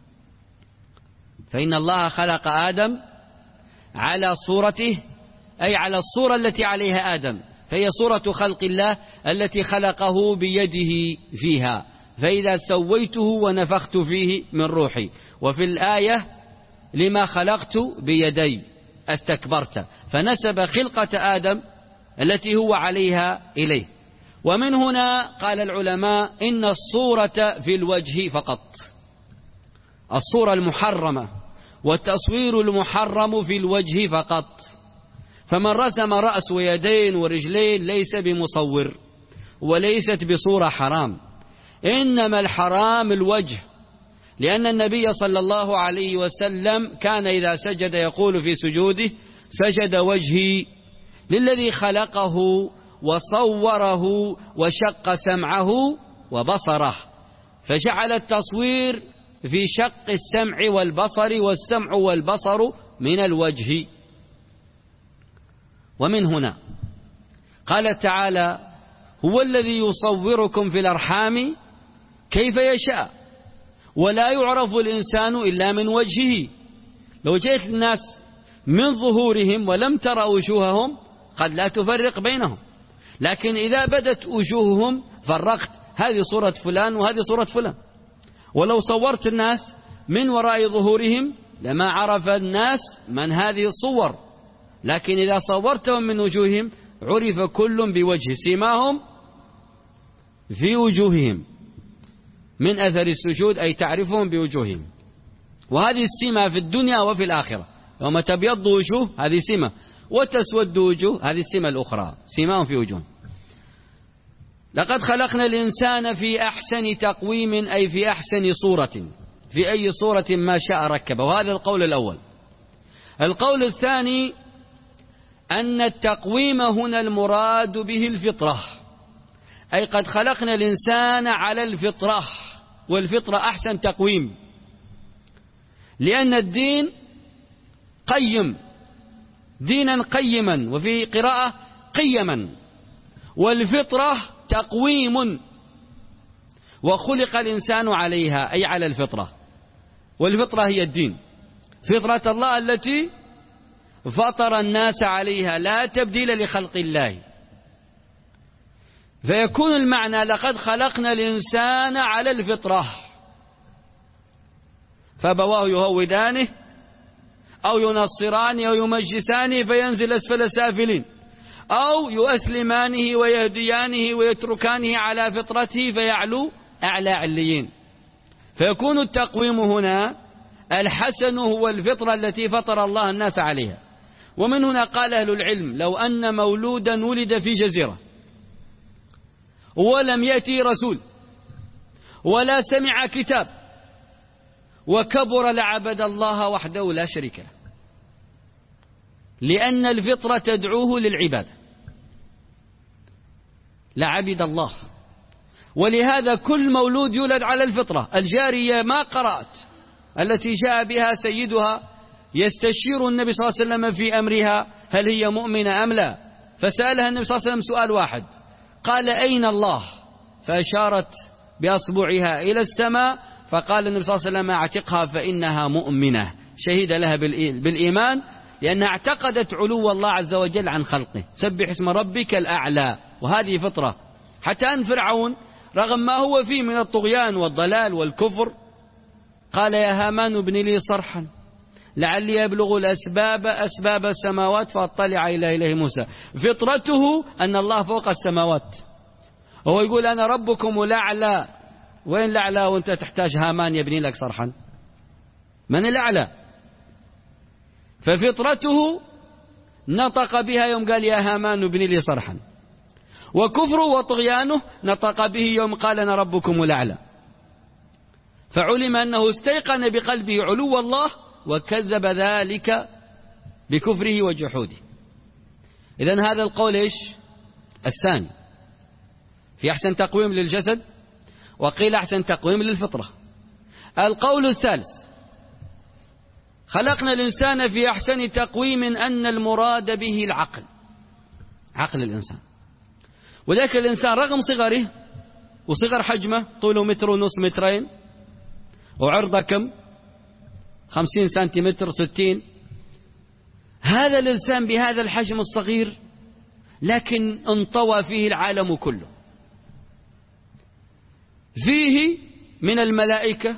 Speaker 1: فإن الله خلق آدم على صورته، أي على الصورة التي عليها آدم، فهي صورة خلق الله التي خلقه بيده فيها. فإذا سويته ونفخت فيه من روحي، وفي الآية لما خلقت بيدي استكبرت، فنسب خلقة آدم التي هو عليها إليه. ومن هنا قال العلماء إن الصورة في الوجه فقط، الصورة المحرمة والتصوير المحرم في الوجه فقط. فمن رسم رأس ويدين ورجلين ليس بمصور، وليست بصورة حرام، إنما الحرام الوجه، لأن النبي صلى الله عليه وسلم كان إذا سجد يقول في سجوده: سجد وجهي للذي خلقه وصوره وشق سمعه وبصره، فجعل التصوير في شق السمع والبصر، والسمع والبصر من الوجه. ومن هنا قال تعالى: هو الذي يصوركم في الأرحام كيف يشاء ولا يعرف الإنسان إلا من وجهه. لو جئت الناس من ظهورهم ولم ترى وجوههم قد لا تفرق بينهم، لكن إذا بدت وجوههم فرقت، هذه صورة فلان وهذه صورة فلان. ولو صورت الناس من وراء ظهورهم لما عرف الناس من هذه الصور، لكن إذا صورتهم من وجوههم عرف كل بوجه سيماهم في وجوههم من أثر السجود، أي تعرفهم بوجوههم. وهذه السمة في الدنيا وفي الآخرة، يوم تبيض وجوه هذه سمة، وتسود وجوه هذه السمة الأخرى، سماهم في وجوه. لقد خلقنا الإنسان في أحسن تقويم، أي في أحسن صورة، في أي صورة ما شاء ركبه. وهذا القول الأول. القول الثاني أن التقويم هنا المراد به الفطرة، أي قد خلقنا الإنسان على الفطرة، والفطرة أحسن تقويم، لأن الدين قيم، دينا قيما، وفي قراءة قيما، والفطرة تقويم، وخلق الإنسان عليها، أي على الفطرة، والفطرة هي الدين، فطرة الله التي فطر الناس عليها، لا تبديل لخلق الله. فيكون المعنى: لقد خلقنا الإنسان على الفطرة، فأبواه يهودانه أو ينصرانه أو يمجسانه فينزل أسفل سافلين، أو يؤسلمانه ويهديانه ويتركانه على فطرته فيعلو أعلى عليين. فيكون التقويم هنا الحسن هو الفطرة التي فطر الله الناس عليها. ومن هنا قال أهل العلم: لو أن مولودا ولد في جزيرة ولم يأتي رسول ولا سمع كتاب وكبر لعبد الله وحده لا شريك له، لأن الفطرة تدعوه للعبادة، لعبد الله. ولهذا كل مولود يولد على الفطرة. الجارية ما قرأت التي جاء بها سيدها يستشير النبي صلى الله عليه وسلم في أمرها هل هي مؤمنة أم لا، فسألها النبي صلى الله عليه وسلم سؤال واحد، قال: أين الله؟ فأشارت بأصبعها إلى السماء، فقال النبي صلى الله عليه وسلم: اعتقها فإنها مؤمنة. شهد لها بالإيمان لأنها اعتقدت علو الله عز وجل عن خلقه. سبح اسم ربك الأعلى. وهذه فطرة. حتى أن فرعون رغم ما هو فيه من الطغيان والضلال والكفر قال: يا هامان ابن لي صرحا لعلي أبلغ الأسباب أسباب السماوات فأطلع إلى إله موسى. فطرته أن الله فوق السماوات، وهو يقول: أنا ربكم الأعلى. وين الأعلى وأنت تحتاج هامان يبني لك صرحا؟ من الأعلى؟ ففطرته نطق بها يوم قال: يا هامان ابن لي صرحا. وكفره وطغيانه نطق به يوم قال: أنا ربكم الأعلى. فعلم أنه استيقن بقلبه علو الله وكذب ذلك بكفره وجحوده. إذن هذا القول إيش؟ الثاني في أحسن تقويم للجسد، وقيل أحسن تقويم للفطرة. القول الثالث: خلقنا الإنسان في أحسن تقويم، أن المراد به العقل، عقل الإنسان. وذلك الإنسان رغم صغره وصغر حجمه، طوله متر ونص مترين، وعرضه كم خمسين سنتيمتر ستين، هذا الإنسان بهذا الحجم الصغير لكن انطوى فيه العالم كله، فيه من الملائكة،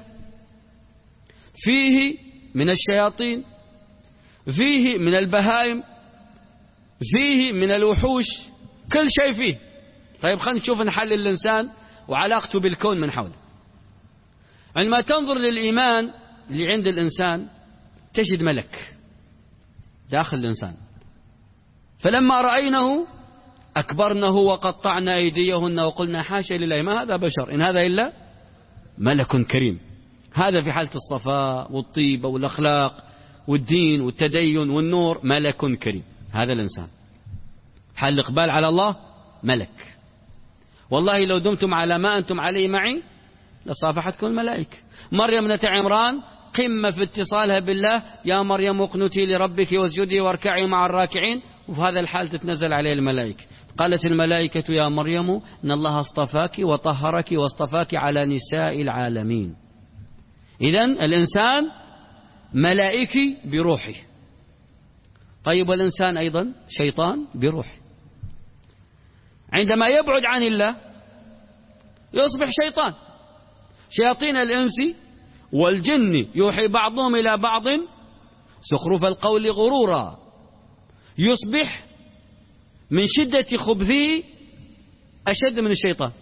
Speaker 1: فيه من الشياطين، فيه من البهائم، فيه من الوحوش، كل شيء فيه. طيب خلينا نشوف نحل الإنسان وعلاقته بالكون من حوله. عندما تنظر للإيمان اللي عند الإنسان تجد ملك داخل الإنسان، فلما رأينه أكبرنه وقطعنا أيديهن وقلنا حاشا لله ما هذا بشر إن هذا إلا ملك كريم. هذا في حالة الصفاء والطيبة والأخلاق والدين والتدين والنور، ملك كريم هذا الإنسان. حال الإقبال على الله ملك. والله لو دمتم على ما أنتم عليه معي لصافحتكم الملائكة. مريم ابنة عمران قمة في اتصالها بالله، يا مريم اقنتي لربك واسجدي واركعي مع الراكعين، وفي هذا الحال تتنزل عليه الملائكة. قالت الملائكة يا مريم إن الله اصطفاك وطهرك واصطفاك على نساء العالمين. إذن الإنسان ملائكي بروحه. طيب والإنسان أيضا شيطان بروحه، عندما يبعد عن الله يصبح شيطان. شياطين الإنس والجن يوحي بعضهم إلى بعض زخرف القول غرورا، يصبح من شدة خبثه أشد من الشيطان.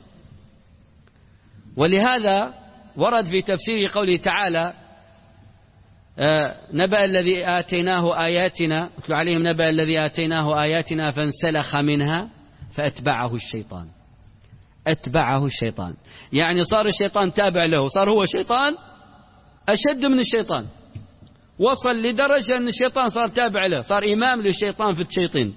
Speaker 1: ولهذا ورد في تفسير قوله تعالى آه نبأ الذي آتيناه آياتنا اتل عليهم نبأ الذي آتيناه آياتنا فانسلخ منها فأتبعه الشيطان. أتبعه الشيطان يعني صار الشيطان تابع له، صار هو شيطان أشد من الشيطان، وصل لدرجة أن الشيطان صار تابع له، صار إمام للشيطان في الشيطين.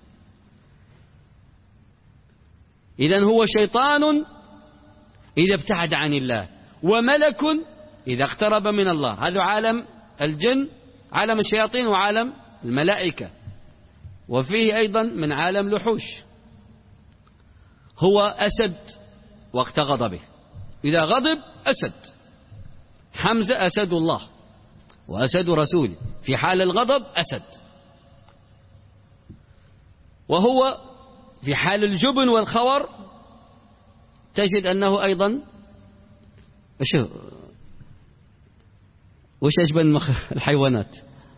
Speaker 1: إذن هو شيطان إذا ابتعد عن الله، وملك إذا اقترب من الله. هذا عالم الجن، عالم الشياطين وعالم الملائكة، وفيه أيضا من عالم لحوش. هو أسد وقت غضبه، إذا غضب أسد. حمزة أسد الله وأسد رسوله، في حال الغضب أسد. وهو في حال الجبن والخور تجد أنه أيضا شو وش أشبه الحيوانات؟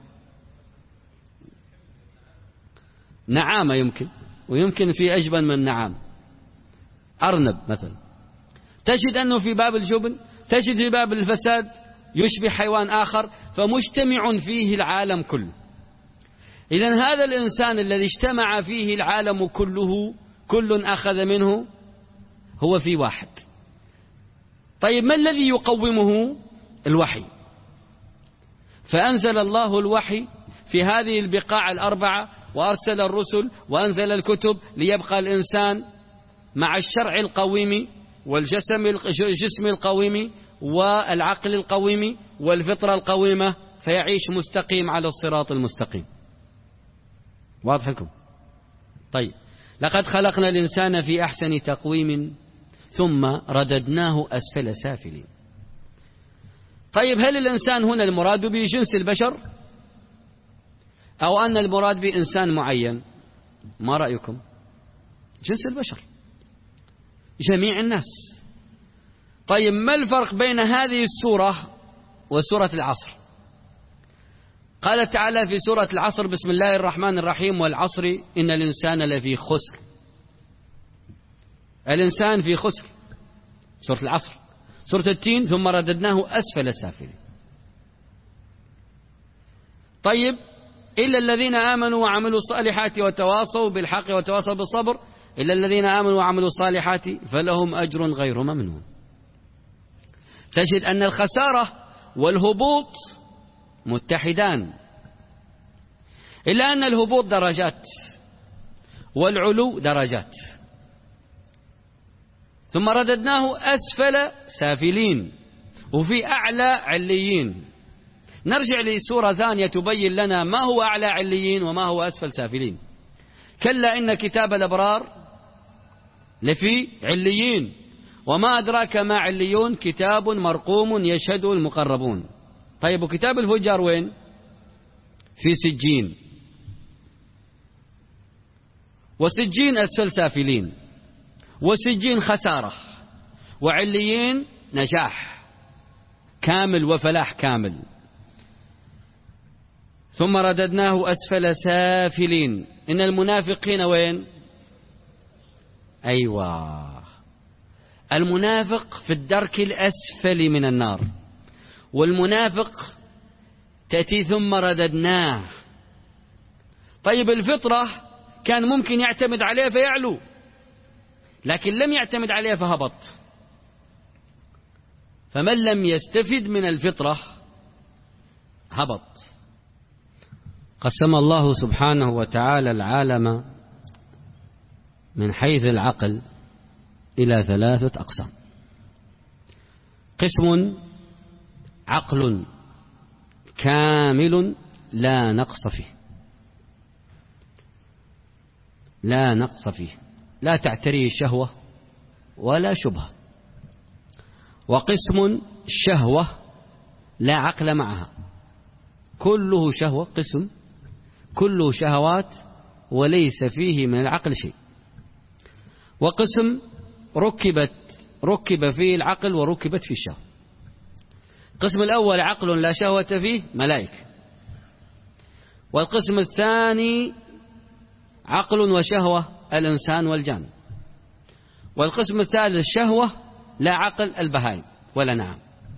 Speaker 1: نعامة يمكن، ويمكن في أجبن من النعام، أرنب مثلا. تجد أنه في باب الجبن، تجد في باب الفساد يشبه حيوان آخر، فمجتمع فيه العالم كله. إذن هذا الإنسان الذي اجتمع فيه العالم كله، كل أخذ منه، هو في واحد. طيب ما الذي يقومه؟ الوحي. فأنزل الله الوحي في هذه البقاع الأربعة، وأرسل الرسل وأنزل الكتب ليبقى الإنسان مع الشرع القويم والجسم الجسم القويم والعقل القويم والفطرة القويمة، فيعيش مستقيم على الصراط المستقيم. واضح لكم؟ طيب، لقد خلقنا الإنسان في أحسن تقويم ثم رددناه أسفل سافلين. طيب هل الإنسان هنا المراد به جنس البشر أو أن المراد به إنسان معين؟ ما رأيكم؟ جنس البشر، جميع الناس. طيب ما الفرق بين هذه السورة وسورة العصر؟ قال تعالى في سورة العصر بسم الله الرحمن الرحيم والعصر إن الإنسان لفي خسر. الإنسان في خسر، سورة العصر. سورة التين ثم رددناه أسفل سافلين. طيب إلا الذين آمنوا وعملوا الصالحات وتواصوا بالحق وتواصوا بالصبر، إلا الذين آمنوا وعملوا الصالحات فلهم أجر غير ممنون. تجد أن الخسارة والهبوط متحدان، إلا أن الهبوط درجات والعلو درجات. ثم رددناه أسفل سافلين، وفي أعلى عليين. نرجع لسورة ثانية تبين لنا ما هو أعلى عليين وما هو أسفل سافلين. كلا إن كتاب الأبرار لفي عليين، وما أدراك ما عليون، كتاب مرقوم يشهده المقربون. طيب وكتاب الفجار وين؟ في سجين، وسجين أسفل سافلين، وسجين خسارة، وعليين نجاح كامل وفلاح كامل. ثم رددناه أسفل سافلين. إن المنافقين وين؟ أيوة، المنافق في الدرك الأسفل من النار. والمنافق تأتي ثم رددناه. طيب الفطرة كان ممكن يعتمد عليه فيعلو، لكن لم يعتمد عليه فهبط. فمن لم يستفد من الفطرة هبط. قسم الله سبحانه وتعالى العالم من حيث العقل إلى ثلاثة أقسام. قسم عقل كامل لا نقص فيه، لا نقص فيه، لا تعتريه الشهوة ولا شبهة. وقسم شهوة لا عقل معها، كله شهوة، قسم كله شهوات وليس فيه من العقل شيء. وقسم ركبت ركب فيه العقل وركبت فيه الشهوة. القسم الأول عقل لا شهوة فيه، ملائكة. والقسم الثاني عقل وشهوة، الإنسان والجان. والقسم الثالث شهوة لا عقل، البهائم والأنعام.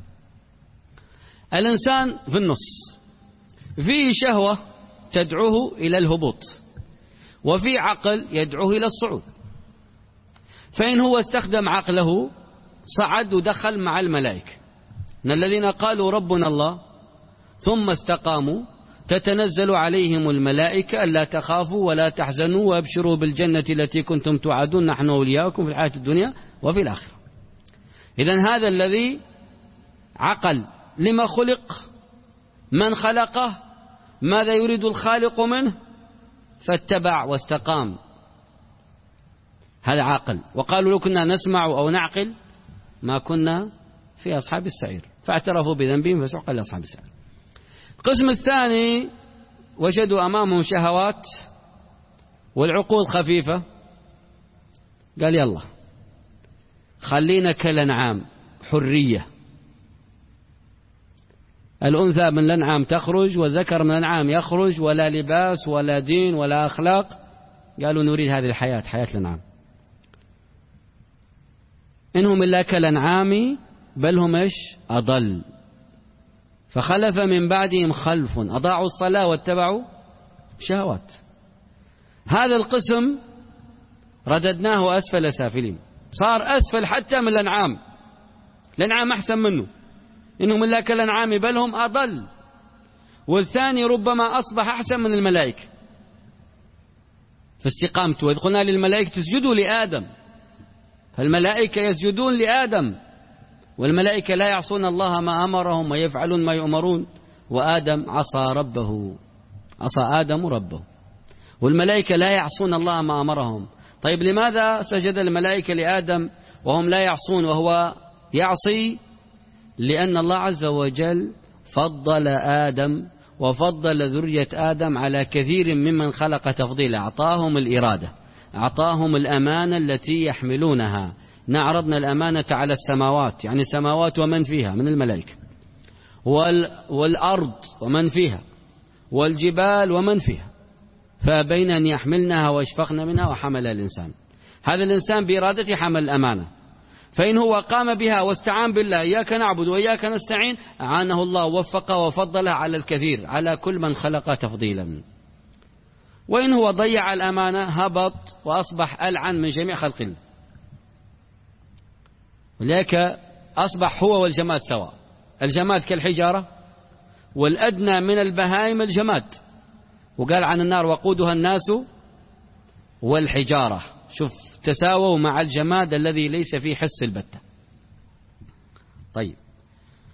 Speaker 1: الإنسان في النص، فيه شهوة تدعوه إلى الهبوط، وفي عقل يدعوه إلى الصعود. فإن هو استخدم عقله صعد ودخل مع الملائكة. إن الذين قالوا ربنا الله ثم استقاموا تتنزل عليهم الملائكة ألا تخافوا ولا تحزنوا وابشروا بالجنة التي كنتم توعدون نحن أولياؤكم في الحياة الدنيا وفي الآخرة. إذن هذا الذي عقل لما خلق، من خلقه، ماذا يريد الخالق منه، فاتبع واستقام. هذا عاقل. وقالوا لو كنا نسمع أو نعقل ما كنا في أصحاب السعير، فاعترفوا بذنبهم فسحقا لأصحاب السعير. القسم الثاني وجدوا أمامهم شهوات والعقول خفيفة، قال يلا خلينا كالأنعام، حرية. الأنثى من الأنعام تخرج والذكر من الأنعام يخرج، ولا لباس ولا دين ولا أخلاق. قالوا نريد هذه الحياة، حياة الأنعام. إنهم إلا كالأنعام بل هم إيش؟ أضل. فخلف من بعدهم خلف أضاعوا الصلاة واتبعوا شهوات. هذا القسم رددناه أسفل سافلين، صار أسفل حتى من الأنعام. الأنعام أحسن منه، إنهم إلا كالأنعام بل هم أضل. والثاني ربما أصبح أحسن من الملائكة فاستقامته. وإذ قلنا للملائكة تسجدوا لآدم، فالملائكة يسجدون لآدم، والملائكة لا يعصون الله ما أمرهم ويفعلون ما يؤمرون. وآدم عصى ربه، عصى آدم ربه، والملائكة لا يعصون الله ما أمرهم. طيب لماذا سجد الملائكة لآدم وهم لا يعصون وهو يعصي؟ لأن الله عز وجل فضل آدم وفضل ذرية آدم على كثير ممن خلق تفضيلا. أعطاهم الإرادة، أعطاهم الأمانة التي يحملونها. نعرضنا الأمانة على السماوات، يعني السماوات ومن فيها من الملائكة، والأرض ومن فيها، والجبال ومن فيها، فبين أن يحملنها واشفقن منها وحمل الإنسان. هذا الإنسان بإرادته حمل الأمانة، فإن هو قام بها واستعان بالله، إياك نعبد وإياك نستعين، أعانه الله ووفقه وفضله على الكثير، على كل من خلق تفضيلا. وإن هو ضيع الأمانة هبط وأصبح ألعن من جميع خلق الله. ولذلك أصبح هو والجماد سواء. الجماد كالحجارة، والأدنى من البهائم الجماد. وقال عن النار وقودها الناس والحجارة. شوف تساووا مع الجماد الذي ليس فيه حس البتة. طيب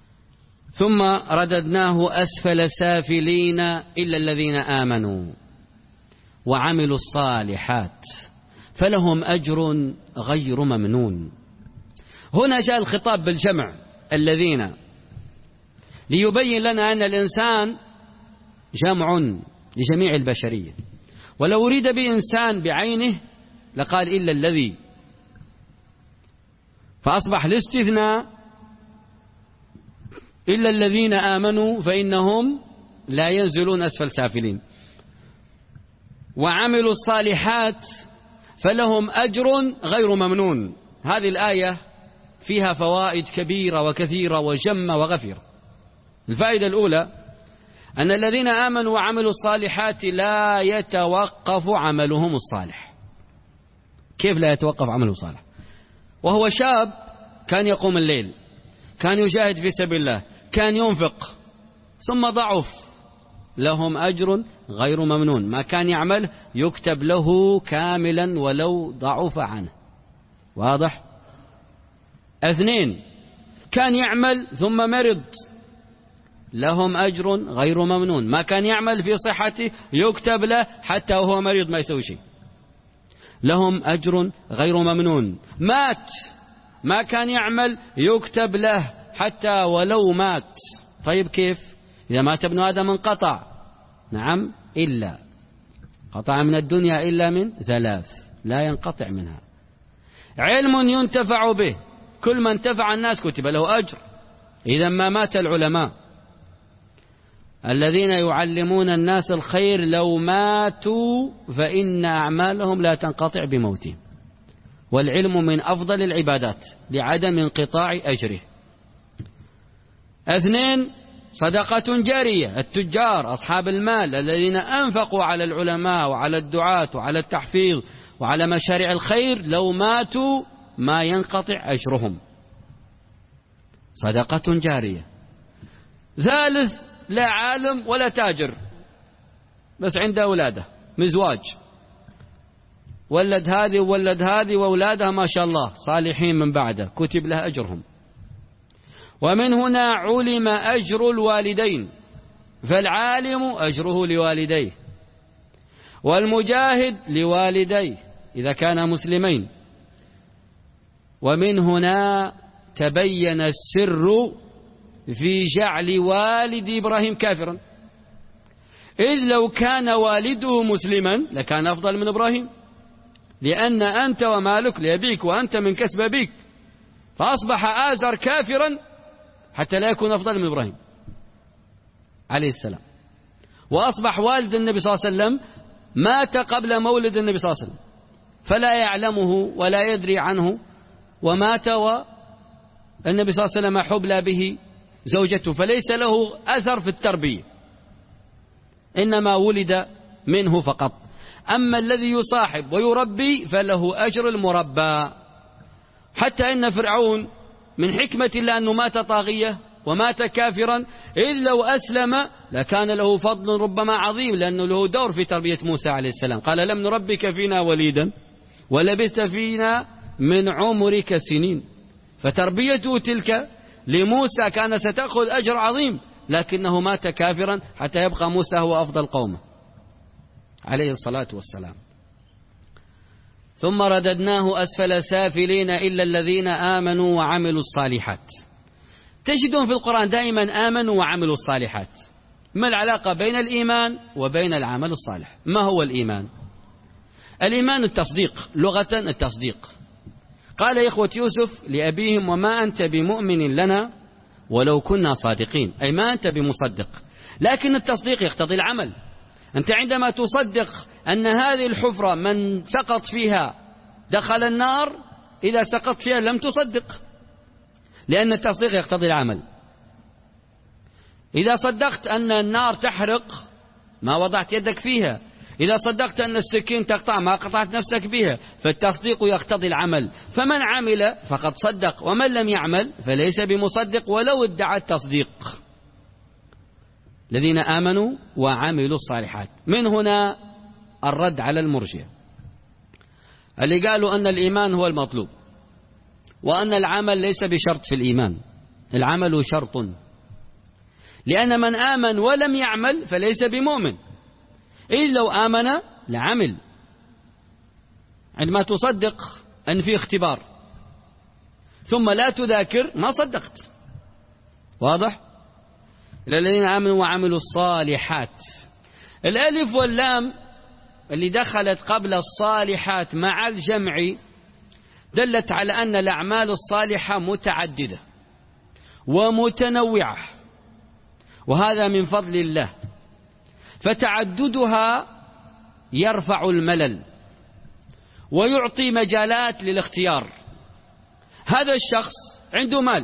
Speaker 1: ثم رددناه أسفل سافلين إلا الذين آمنوا وعملوا الصالحات فلهم أجر غير ممنون. هنا جاء الخطاب بالجمع الذين ليبين لنا أن الإنسان جمع لجميع البشرية، ولو أريد بإنسان بعينه لقال إلا الذي، فأصبح الاستثناء إلا الذين آمنوا فإنهم لا ينزلون أسفل سافلين، وعملوا الصالحات فلهم أجر غير ممنون. هذه الآية فيها فوائد كبيرة وكثيرة وجمة وغفيرة. الفائدة الأولى أن الذين آمنوا وعملوا الصالحات لا يتوقف عملهم الصالح. كيف لا يتوقف عمله الصالح؟ وهو شاب كان يقوم الليل، كان يجاهد في سبيل الله، كان ينفق، ثم ضعف، لهم أجر غير ممنون، ما كان يعمل يكتب له كاملا ولو ضعف عنه. واضح؟ اثنين، كان يعمل ثم مرض، لهم أجر غير ممنون، ما كان يعمل في صحته يكتب له حتى وهو مريض ما يسوي شيء، لهم أجر غير ممنون. مات، ما كان يعمل يكتب له حتى ولو مات. طيب كيف؟ إذا مات ابن آدم انقطع. نعم، إلا قطع من الدنيا إلا من ثلاث لا ينقطع منها: علم ينتفع به، كل ما انتفع الناس كتب له أجر. إذا ما مات العلماء الذين يعلمون الناس الخير لو ماتوا فإن أعمالهم لا تنقطع بموتهم، والعلم من أفضل العبادات لعدم انقطاع أجره. اثنين، صدقة جارية، التجار أصحاب المال الذين أنفقوا على العلماء وعلى الدعاة وعلى التحفيظ وعلى مشاريع الخير لو ماتوا ما ينقطع أجرهم، صدقة جارية. ثالث، لا عالم ولا تاجر، بس عنده أولاده مزواج، ولد هذه وولد هذه وأولادها ما شاء الله صالحين من بعده، كتب له أجرهم. ومن هنا علم أجر الوالدين، فالعالم أجره لوالديه، والمجاهد لوالديه إذا كانا مسلمين. ومن هنا تبين السر في جعل والد إبراهيم كافرا، إذ لو كان والده مسلما لكان أفضل من إبراهيم، لأن أنت ومالك لأبيك وأنت من كسب أبيك، فأصبح آزر كافرا حتى لا يكون أفضل من إبراهيم عليه السلام. وأصبح والد النبي صلى الله عليه وسلم مات قبل مولد النبي صلى الله عليه وسلم، فلا يعلمه ولا يدري عنه، ومات والنبي صلى الله عليه وسلم حبلى به زوجته، فليس له أثر في التربية، إنما ولد منه فقط. أما الذي يصاحب ويربي فله أجر المربى. حتى إن فرعون من حكمة الله أنه مات طاغية ومات كافرا، إذ لو أسلم لكان له فضل ربما عظيم، لأنه له دور في تربية موسى عليه السلام. قال: لم نربك فينا وليدا ولبثت فينا من عمرك سنين. فتربيته تلك لموسى كان ستأخذ أجر عظيم، لكنه مات كافرا حتى يبقى موسى هو أفضل قومه عليه الصلاة والسلام. ثم رددناه أسفل سافلين إلا الذين آمنوا وعملوا الصالحات. تجدون في القرآن دائما آمنوا وعملوا الصالحات. ما العلاقة بين الإيمان وبين العمل الصالح؟ ما هو الإيمان؟ الإيمان التصديق، لغة التصديق. قال إخوة يوسف لأبيهم: وما أنت بمؤمن لنا ولو كنا صادقين، أي ما أنت بمصدق. لكن التصديق يقتضي العمل. أنت عندما تصدق أن هذه الحفرة من سقط فيها دخل النار، إذا سقط فيها لم تصدق، لأن التصديق يقتضي العمل. إذا صدقت أن النار تحرق ما وضعت يدك فيها، إذا صدقت أن السكين تقطع ما قطعت نفسك بها، فالتصديق يقتضي العمل. فمن عمل فقد صدق، ومن لم يعمل فليس بمصدق ولو ادعى التصديق. الذين آمنوا وعملوا الصالحات. من هنا الرد على المرجئة اللي قالوا أن الإيمان هو المطلوب، وأن العمل ليس بشرط في الإيمان، العمل شرط لأن من آمن ولم يعمل فليس بمؤمن، إذ لو آمن لعمل. عندما تصدق أن في اختبار ثم لا تذاكر ما صدقت. واضح؟ الذين آمنوا وعملوا الصالحات، الألف واللام اللي دخلت قبل الصالحات مع الجمع دلت على أن الأعمال الصالحة متعددة ومتنوعة، وهذا من فضل الله، فتعددها يرفع الملل ويعطي مجالات للاختيار. هذا الشخص عنده مال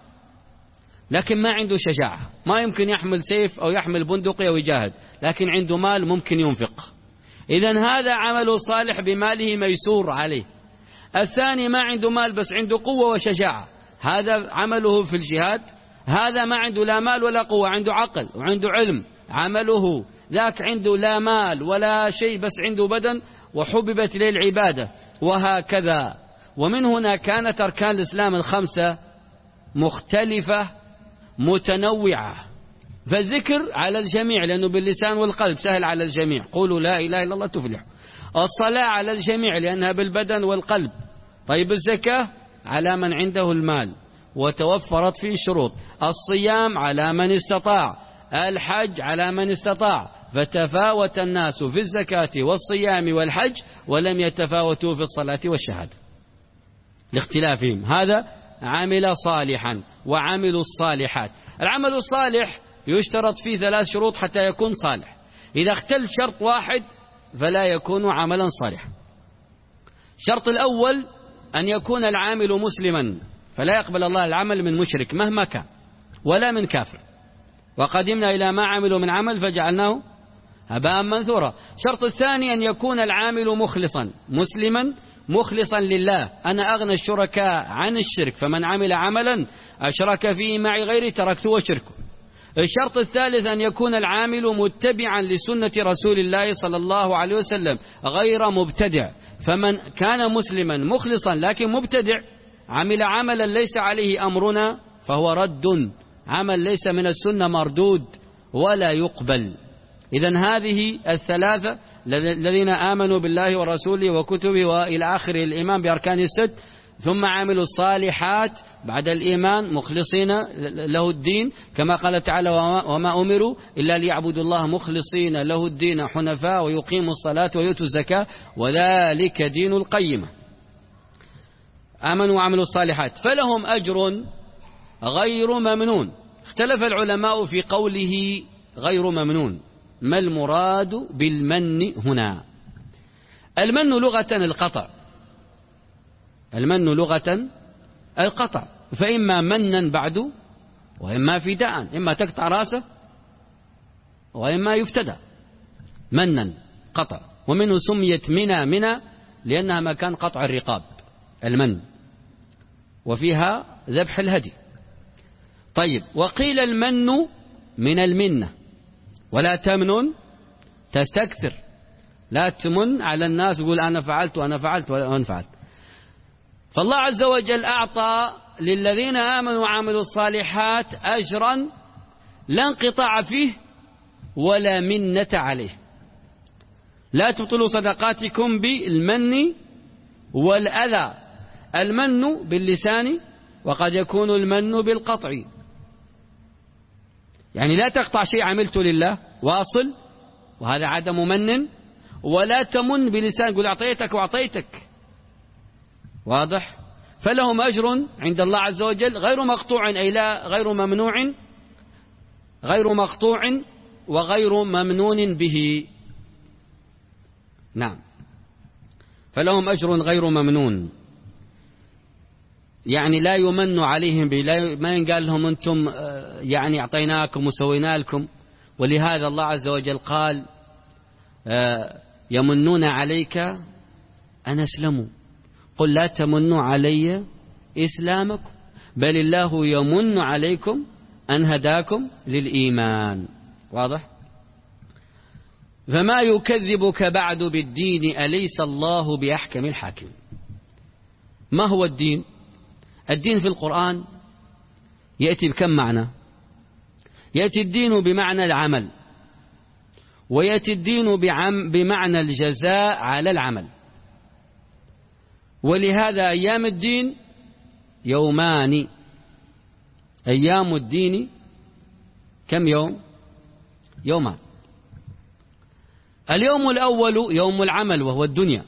Speaker 1: لكن ما عنده شجاعة، ما يمكن يحمل سيف أو يحمل بندقية ويجاهد، لكن عنده مال ممكن ينفق، إذن هذا عمله صالح بماله ميسور عليه. الثاني ما عنده مال بس عنده قوة وشجاعة، هذا عمله في الجهاد. هذا ما عنده لا مال ولا قوة، عنده عقل وعنده علم، عمله. ذاك عنده لا مال ولا شيء بس عنده بدن وحببت إليه العبادة، وهكذا. ومن هنا كانت أركان الإسلام الخمسة مختلفة متنوعة، فالذكر على الجميع لأنه باللسان والقلب سهل على الجميع، قولوا لا إله إلا الله تفلح. الصلاة على الجميع لأنها بالبدن والقلب. طيب الزكاة على من عنده المال وتوفرت فيه شروط. الصيام على من استطاع. الحج على من استطاع. فتفاوت الناس في الزكاة والصيام والحج ولم يتفاوتوا في الصلاة والشهادة لاختلافهم. هذا عمل صالحا وعملوا الصالحات. العمل الصالح يشترط فيه ثلاث شروط حتى يكون صالح، إذا اختل شرط واحد فلا يكون عملا صالحا. الشرط الأول أن يكون العامل مسلما، فلا يقبل الله العمل من مشرك مهما كان ولا من كافر. وقدمنا إلى ما عملوا من عمل فجعلناه هباء منثورا. الشرط الثاني أن يكون العامل مخلصا، مسلما مخلصا لله، أنا أغنى الشركاء عن الشرك، فمن عمل عملا أشرك فيه معي غيري تركته وشركه. الشرط الثالث أن يكون العامل متبعا لسنة رسول الله صلى الله عليه وسلم غير مبتدع، فمن كان مسلما مخلصا لكن مبتدع عمل عملا ليس عليه أمرنا فهو رد، عمل ليس من السنة مردود ولا يقبل. إذن هذه الثلاثة الذين آمنوا بالله ورسوله وكتبه وإلى آخر الإيمان بأركان الست، ثم عملوا الصالحات بعد الإيمان مخلصين له الدين، كما قال تعالى وما أمروا إلا ليعبدوا الله مخلصين له الدين حنفاء ويقيموا الصلاة ويؤتوا الزكاة وذلك دين القيمة. آمنوا وعملوا الصالحات فلهم أجر غير ممنون. اختلف العلماء في قوله غير ممنون، ما المراد بالمن هنا؟ المن لغة القطع، المن لغة القطع، فإما منا بعد وإما فداء، إما تقطع راسه وإما يفتدى. منا قطع، ومنه سميت منى منى لأنها مكان قطع الرقاب المن، وفيها ذبح الهدي. طيب، وقيل المن من المنة، ولا تمنن تستكثر، لا تمن على الناس يقول أنا فعلت وأنا فعلت وأنا فعلت. فالله عز وجل أعطى للذين آمنوا وعملوا الصالحات أجرا لا انقطاع فيه ولا منة عليه. لا تبطلوا صدقاتكم بالمن والأذى، المن باللسان وقد يكون المن بالقطع، يعني لا تقطع شيء عملته لله واصل وهذا عدم من، ولا تمن بلسان قل أعطيتك وأعطيتك. واضح؟ فلهم أجر عند الله عز وجل غير مقطوع، أي لا غير ممنوع، غير مقطوع وغير ممنون به. نعم، فلهم أجر غير ممنون، يعني لا يمن عليهم به، لا ما ينقال لهم أنتم يعني أعطيناكم وسوينا لكم. ولهذا الله عز وجل قال يمنون عليك أن أسلموا، قل لا تمنوا علي إسلامكم بل الله يمن عليكم أن هداكم للإيمان. واضح؟ فما يكذبك بعد بالدين أليس الله بأحكم الحاكم. ما هو الدين؟ الدين في القرآن يأتي بكم معنى؟ يأتي الدين بمعنى العمل، ويأتي الدين بمعنى الجزاء على العمل. ولهذا أيام الدين يومان. أيام الدين كم يوم؟ يومان. اليوم الأول يوم العمل وهو الدنيا،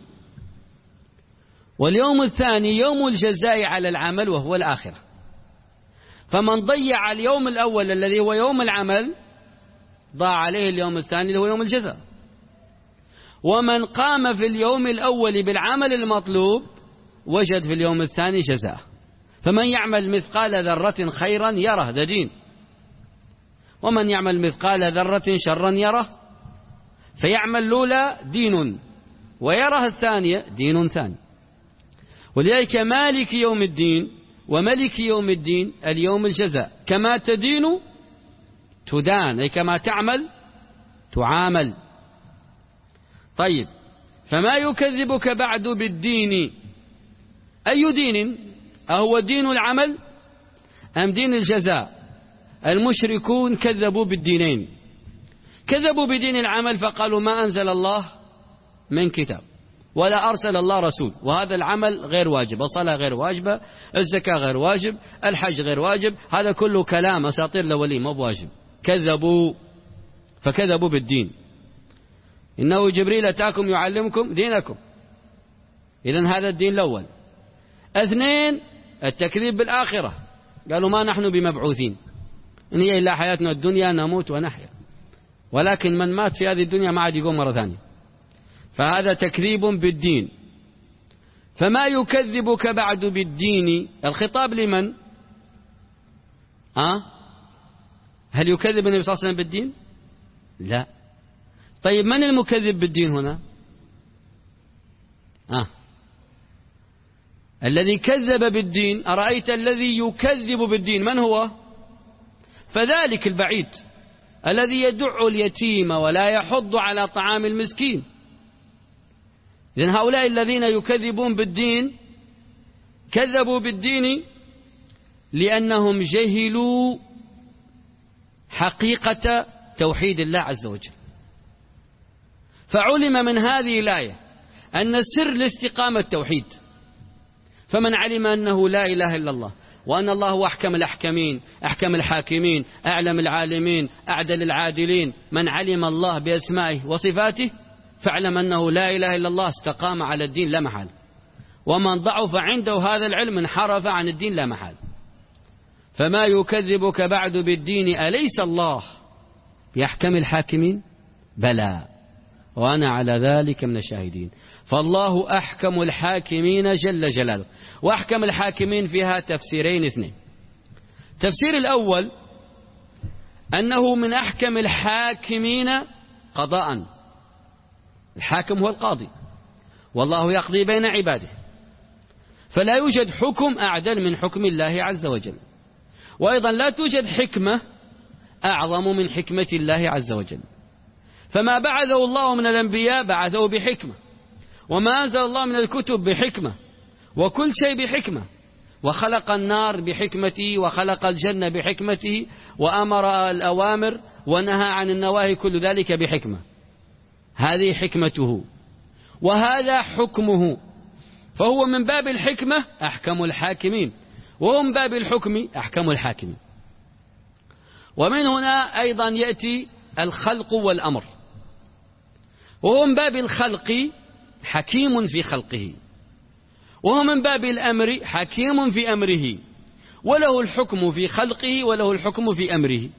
Speaker 1: واليوم الثاني يوم الجزاء على العمل وهو الآخرة. فمن ضيع اليوم الأول الذي هو يوم العمل ضاع عليه اليوم الثاني اللي هو يوم الجزاء. ومن قام في اليوم الأول بالعمل المطلوب وجد في اليوم الثاني جزاء. فمن يعمل مثقال ذرة خيرا يره، ده دين. ومن يعمل مثقال ذرة شرا يره. فيعمل الأولى دين، ويره الثانية دين ثاني. ولذلك مالك يوم الدين وملك يوم الدين اليوم الجزاء. كما تدين تدان، أي كما تعمل تعامل. طيب، فما يكذبك بعد بالدين؟ أي دين؟ أهو دين العمل أم دين الجزاء؟ المشركون كذبوا بالدينين. كذبوا بدين العمل فقالوا ما أنزل الله من كتاب ولا أرسل الله رسول، وهذا العمل غير واجب، الصلاة غير واجبة، الزكاة غير واجب، الحج غير واجب، هذا كله كلام أساطير الأولين ما بواجب. كذبوا، فكذبوا بالدين. إنه جبريل أتاكم يعلمكم دينكم، إذن هذا الدين الأول. اثنين، التكذيب بالآخرة، قالوا ما نحن بمبعوثين، إن هي إلا حياتنا الدنيا نموت ونحيا، ولكن من مات في هذه الدنيا ما عاد يقوم مرة ثانية. فهذا تكذيب بالدين. فما يكذبك بعد بالدين؟ الخطاب لمن؟ أه؟ هل يكذب النبي صلى الله عليه وسلم بالدين؟ لا. طيب من المكذب بالدين هنا؟ أه؟ الذي كذب بالدين. أرأيت الذي يكذب بالدين من هو؟ فذلك البعيد الذي يدع اليتيم ولا يحض على طعام المسكين. إذن هؤلاء الذين يكذبون بالدين كذبوا بالدين لأنهم جهلوا حقيقة توحيد الله عز وجل. فعلم من هذه الآية أن سر الاستقامة التوحيد. فمن علم أنه لا إله إلا الله، وأن الله هو أحكم الأحكمين، أحكم الحاكمين، أعلم العالمين، أعدل العادلين، من علم الله بأسمائه وصفاته فاعلم أنه لا إله إلا الله استقام على الدين لا محال. ومن ضعف عنده هذا العلم انحرف عن الدين لا محال. فما يكذبك بعد بالدين أليس الله بأحكم الحاكمين؟ بلى وأنا على ذلك من الشاهدين. فالله أحكم الحاكمين جل جلاله. وأحكم الحاكمين فيها تفسيرين اثنين. تفسير الأول أنه من أحكم الحاكمين قضاء. الحاكم هو القاضي، والله يقضي بين عباده، فلا يوجد حكم أعدل من حكم الله عز وجل. وأيضا لا توجد حكمة أعظم من حكمة الله عز وجل. فما بعثه الله من الأنبياء بعثه بحكمة، وما أنزل الله من الكتب بحكمة، وكل شيء بحكمة. وخلق النار بحكمته، وخلق الجنة بحكمته، وأمر الأوامر ونهى عن النواهي، كل ذلك بحكمة. هذه حكمته وهذا حكمه. فهو من باب الحكمة أحكم الحاكمين، وهو من باب الحكم أحكم الحاكمين. ومن هنا أيضا يأتي الخلق والأمر. وهو من باب الخلق حكيم في خلقه، وهو من باب الأمر حكيم في أمره، وله الحكم في خلقه وله الحكم في أمره.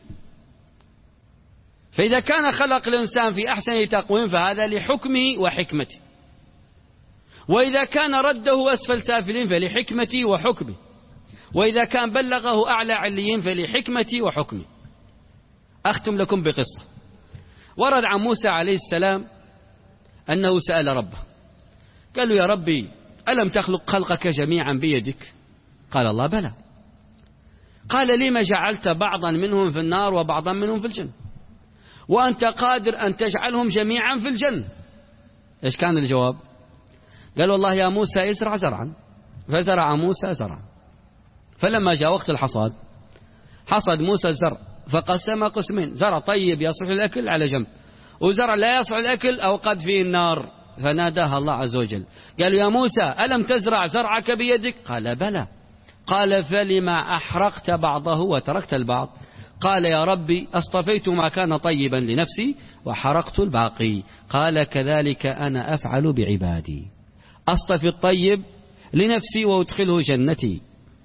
Speaker 1: فإذا كان خلق الإنسان في أحسن تقويم فهذا لحكمه وحكمته، وإذا كان رده أسفل سافلين فلحكمته وحكمه، وإذا كان بلغه أعلى عليين فلحكمته وحكمه. أختم لكم بقصة. ورد عن موسى عليه السلام أنه سأل ربه، قال له يا ربي ألم تخلق خلقك جميعا بيدك؟ قال الله بلى. قال لما جعلت بعضا منهم في النار وبعضا منهم في الجنة وأنت قادر أن تجعلهم جميعا في الجنة؟ إيش كان الجواب؟ قال والله يا موسى ازرع زرعا. فزرع موسى زرعا، فلما جاء وقت الحصاد حصد موسى الزرع فقسم قسمين: زرع طيب يصلح الأكل على جنب، وزرع لا يصلح الأكل أوقد فيه النار. فناداها الله عز وجل قال: يا موسى ألم تزرع زرعك بيدك؟ قال: بلى. قال: فلما أحرقت بعضه وتركت البعض؟ قال: يا ربي اصطفيت ما كان طيبا لنفسي وحرقت الباقي. قال: كذلك أنا أفعل بعبادي، أصطفي الطيب لنفسي وأدخله جنتي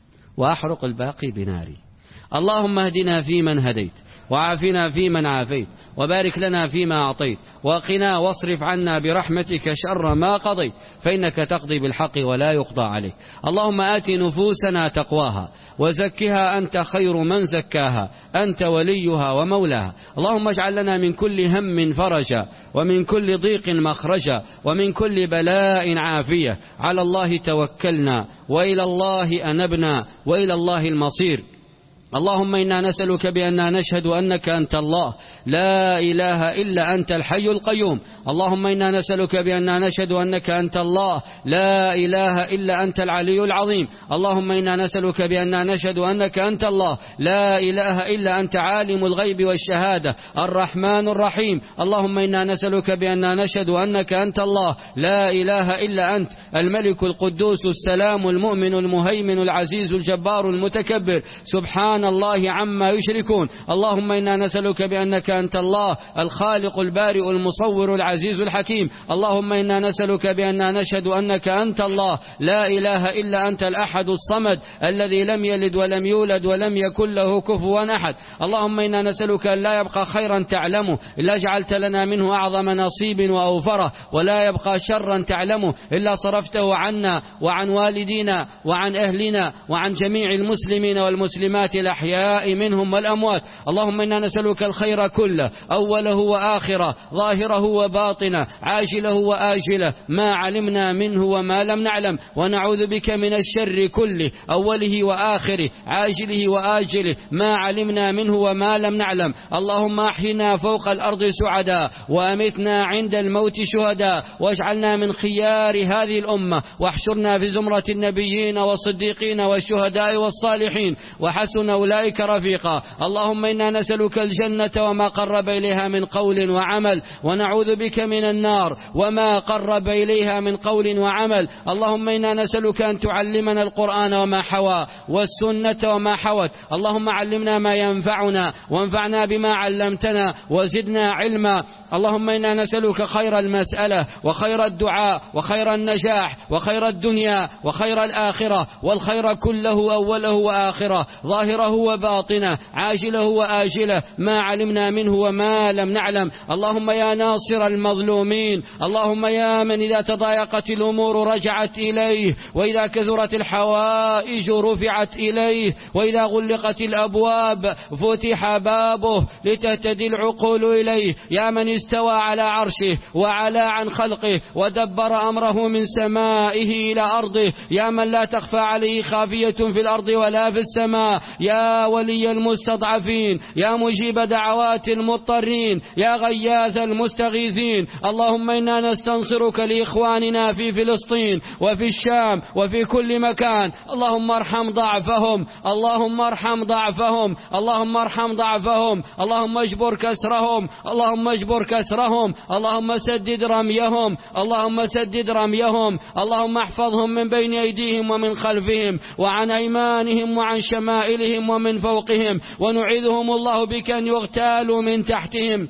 Speaker 1: وأحرق الباقي بناري. اللهم اهدنا فيمن هديت، وعافنا فيمن عافيت، وبارك لنا فيما أعطيت، وقنا واصرف عنا برحمتك شر ما قضيت، فإنك تقضي بالحق ولا يقضى عليك. اللهم آت نفوسنا تقواها وزكها أنت خير من زكاها، أنت وليها ومولاها. اللهم اجعل لنا من كل هم فرجا، ومن كل ضيق مخرجا، ومن كل بلاء عافية. على الله توكلنا، وإلى الله أنبنا، وإلى الله المصير. اللهم إنا نسألك بأننا نشهد أنك أنت الله لا إله إلا أنت الحي القيوم. اللهم إنا نسألك بأننا نشهد أنك أنت الله لا إله إلا أنت العلي العظيم. اللهم إنا نسألك بأننا نشهد أنك أنت الله لا إله إلا أنت عالم الغيب والشهادة الرحمن الرحيم. اللهم إنا نسألك بأننا نشهد أنك أنت الله لا إله إلا أنت الملك القدوس السلام المؤمن المهيمن العزيز الجبار المتكبر، سبحان الله عما يشركون. اللهم إنا نسألك بأنك أنت الله الخالق البارئ المصور العزيز الحكيم. اللهم إنا نسألك بأننا نشهد أنك أنت الله لا إله إلا أنت الأحد الصمد الذي لم يلد ولم يولد ولم يكن له كفوا أحد. اللهم إنا نسألك أن لا يبقى خيرا تعلمه إلا جعلت لنا منه أعظم نصيب وأوفره، ولا يبقى شرا تعلمه إلا صرفته عنا وعن والدينا وعن أهلنا وعن جميع المسلمين والمسلمات الأحياء منهم والأموات. اللهم إنا نسألك الخير كله أوله وآخره ظاهره وباطنه عاجله وآجله ما علمنا منه وما لم نعلم، ونعوذ بك من الشر كله أوله وآخره عاجله وآجله ما علمنا منه وما لم نعلم. اللهم أحينا فوق الأرض سعدا، وأمتنا عند الموت شهدا، واجعلنا من خيار هذه الأمة، واحشرنا في زمرة النبيين والصديقين والشهداء والصالحين، وحسن أولئك رفيقا. اللهم إنا نسألك الجنة وما قرب إليها من قول وعمل، ونعوذ بك من النار وما قرب إليها من قول وعمل. اللهم إنا نسألك أن تعلمنا القرآن وما حوى والسنة وما حوت. اللهم علمنا ما ينفعنا، وانفعنا بما علمتنا، وزدنا علما. اللهم إنا نسألك خير المسألة وخير الدعاء وخير النجاح وخير الدنيا وخير الآخرة، والخير كله أوله وآخره ظاهره وباطنه عاجله وآجله ما علمنا منه وما لم نعلم. اللهم يا ناصر المظلومين، اللهم يا من إذا تضايقت الأمور رجعت إليه، وإذا كثرت الحوائج رفعت إليه، وإذا غلقت الأبواب فتح بابه لتهتدي العقول إليه. يا من استوى على عرشه وعلى عن خلقه ودبر أمره من سمائه إلى أرضه، يا من لا تخفى عليه خافية في الأرض ولا في السماء، يا ولي المستضعفين، يا مجيب دعوات المضطرين، يا غياث المستغيثين. اللهم إنا نستنصرك لإخواننا في فلسطين وفي الشام وفي كل مكان. اللهم ارحم ضعفهم، اللهم ارحم ضعفهم، اللهم ارحم ضعفهم، اللهم اجبر كسرهم، اللهم اجبر كسرهم، اللهم سدد رميهم، اللهم سدد رميهم. اللهم احفظهم من بين أيديهم ومن خلفهم وعن أيمانهم وعن شمائلهم ومن فوقهم، ونعيذهم الله بك أن يغتالوا من تحتهم.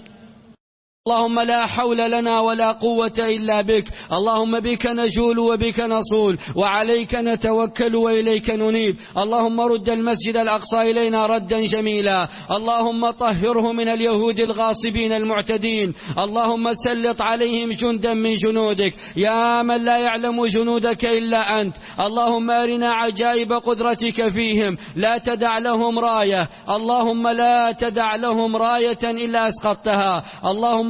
Speaker 1: اللهم لا حول لنا ولا قوة إلا بك. اللهم بك نجول وبك نصول، وعليك نتوكل وإليك ننيب. اللهم رد المسجد الأقصى إلينا ردا جميلا، اللهم طهره من اليهود الغاصبين المعتدين. اللهم سلط عليهم جندا من جنودك، يا من لا يعلم جنودك إلا أنت. اللهم أرنا عجائب قدرتك فيهم، لا تدع لهم راية، اللهم لا تدع لهم راية إلا أسقطتها. اللهم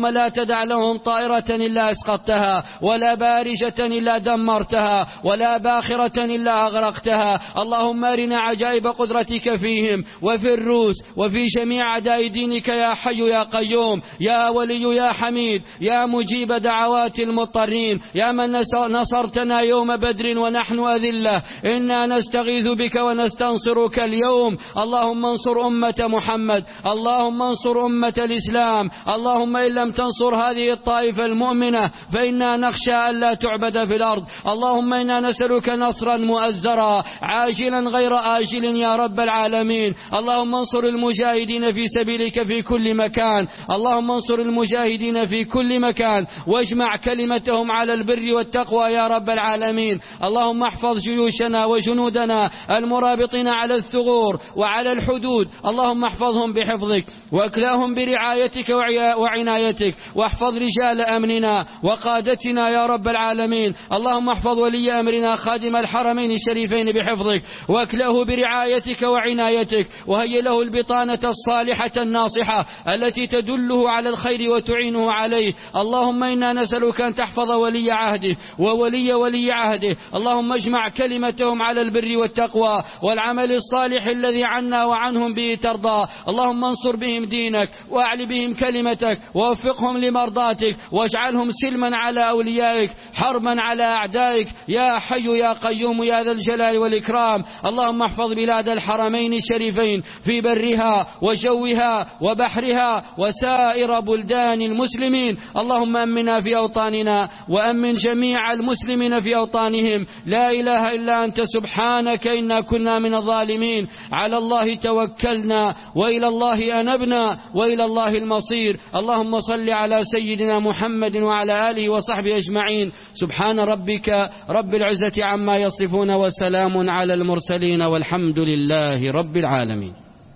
Speaker 1: اللهم لا تدع لهم طائرة إلا أسقطتها، ولا بارجة إلا دمرتها، ولا باخرة إلا أغرقتها. اللهم أرنا عجائب قدرتك فيهم وفي الروس وفي جميع أعداء دينك يا حي يا قيوم، يا ولي يا حميد، يا مجيب دعوات المضطرين، يا من نصرتنا يوم بدر ونحن أذلة. إنا نستغيث بك ونستنصرك اليوم. اللهم انصر أمة محمد، اللهم انصر أمة الإسلام. اللهم إن لم تنصر هذه الطائفة المؤمنة فإنا نخشى ألا تعبد في الأرض. اللهم إنا نسألك نصرا مؤزرا عاجلا غير آجل يا رب العالمين. اللهم انصر المجاهدين في سبيلك في كل مكان، اللهم انصر المجاهدين في كل مكان واجمع كلمتهم على البر والتقوى يا رب العالمين. اللهم احفظ جيوشنا وجنودنا المرابطين على الثغور وعلى الحدود، اللهم احفظهم بحفظك واكلاهم برعايتك وعنايتك، واحفظ رجال أمننا وقادتنا يا رب العالمين. اللهم احفظ ولي أمرنا خادم الحرمين الشريفين بحفظك واكله برعايتك وعنايتك، وهي له البطانة الصالحة الناصحة التي تدله على الخير وتعينه عليه. اللهم إنا نسألك أن تحفظ ولي عهده وولي ولي عهده، اللهم اجمع كلمتهم على البر والتقوى والعمل الصالح الذي عنا وعنهم به ترضى. اللهم انصر بهم دينك واعل بهم كلمتك ووفقهم لمرضاتك واجعلهم سلما على أوليائك حرما على أعدائك يا حي يا قيوم يا ذا الجلال والإكرام. اللهم احفظ بلاد الحرمين الشريفين في برها وجوها وبحرها وسائر بلدان المسلمين. اللهم أمنا في أوطاننا وأمن جميع المسلمين في أوطانهم. لا إله إلا أنت سبحانك إنا كنا من الظالمين. على الله توكلنا وإلى الله أنبنا وإلى الله المصير. اللهم صل على سيدنا محمد وعلى آله وصحبه أجمعين. سبحان ربك رب العزة عما يصفون وسلام على المرسلين والحمد لله رب العالمين.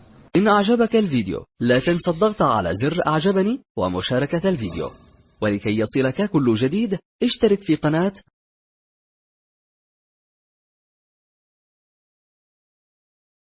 Speaker 2: إن أعجبك الفيديو لا تنسى الضغط على زر أعجبني ومشاركة الفيديو، ولكي يصلك كل جديد اشترك في قناة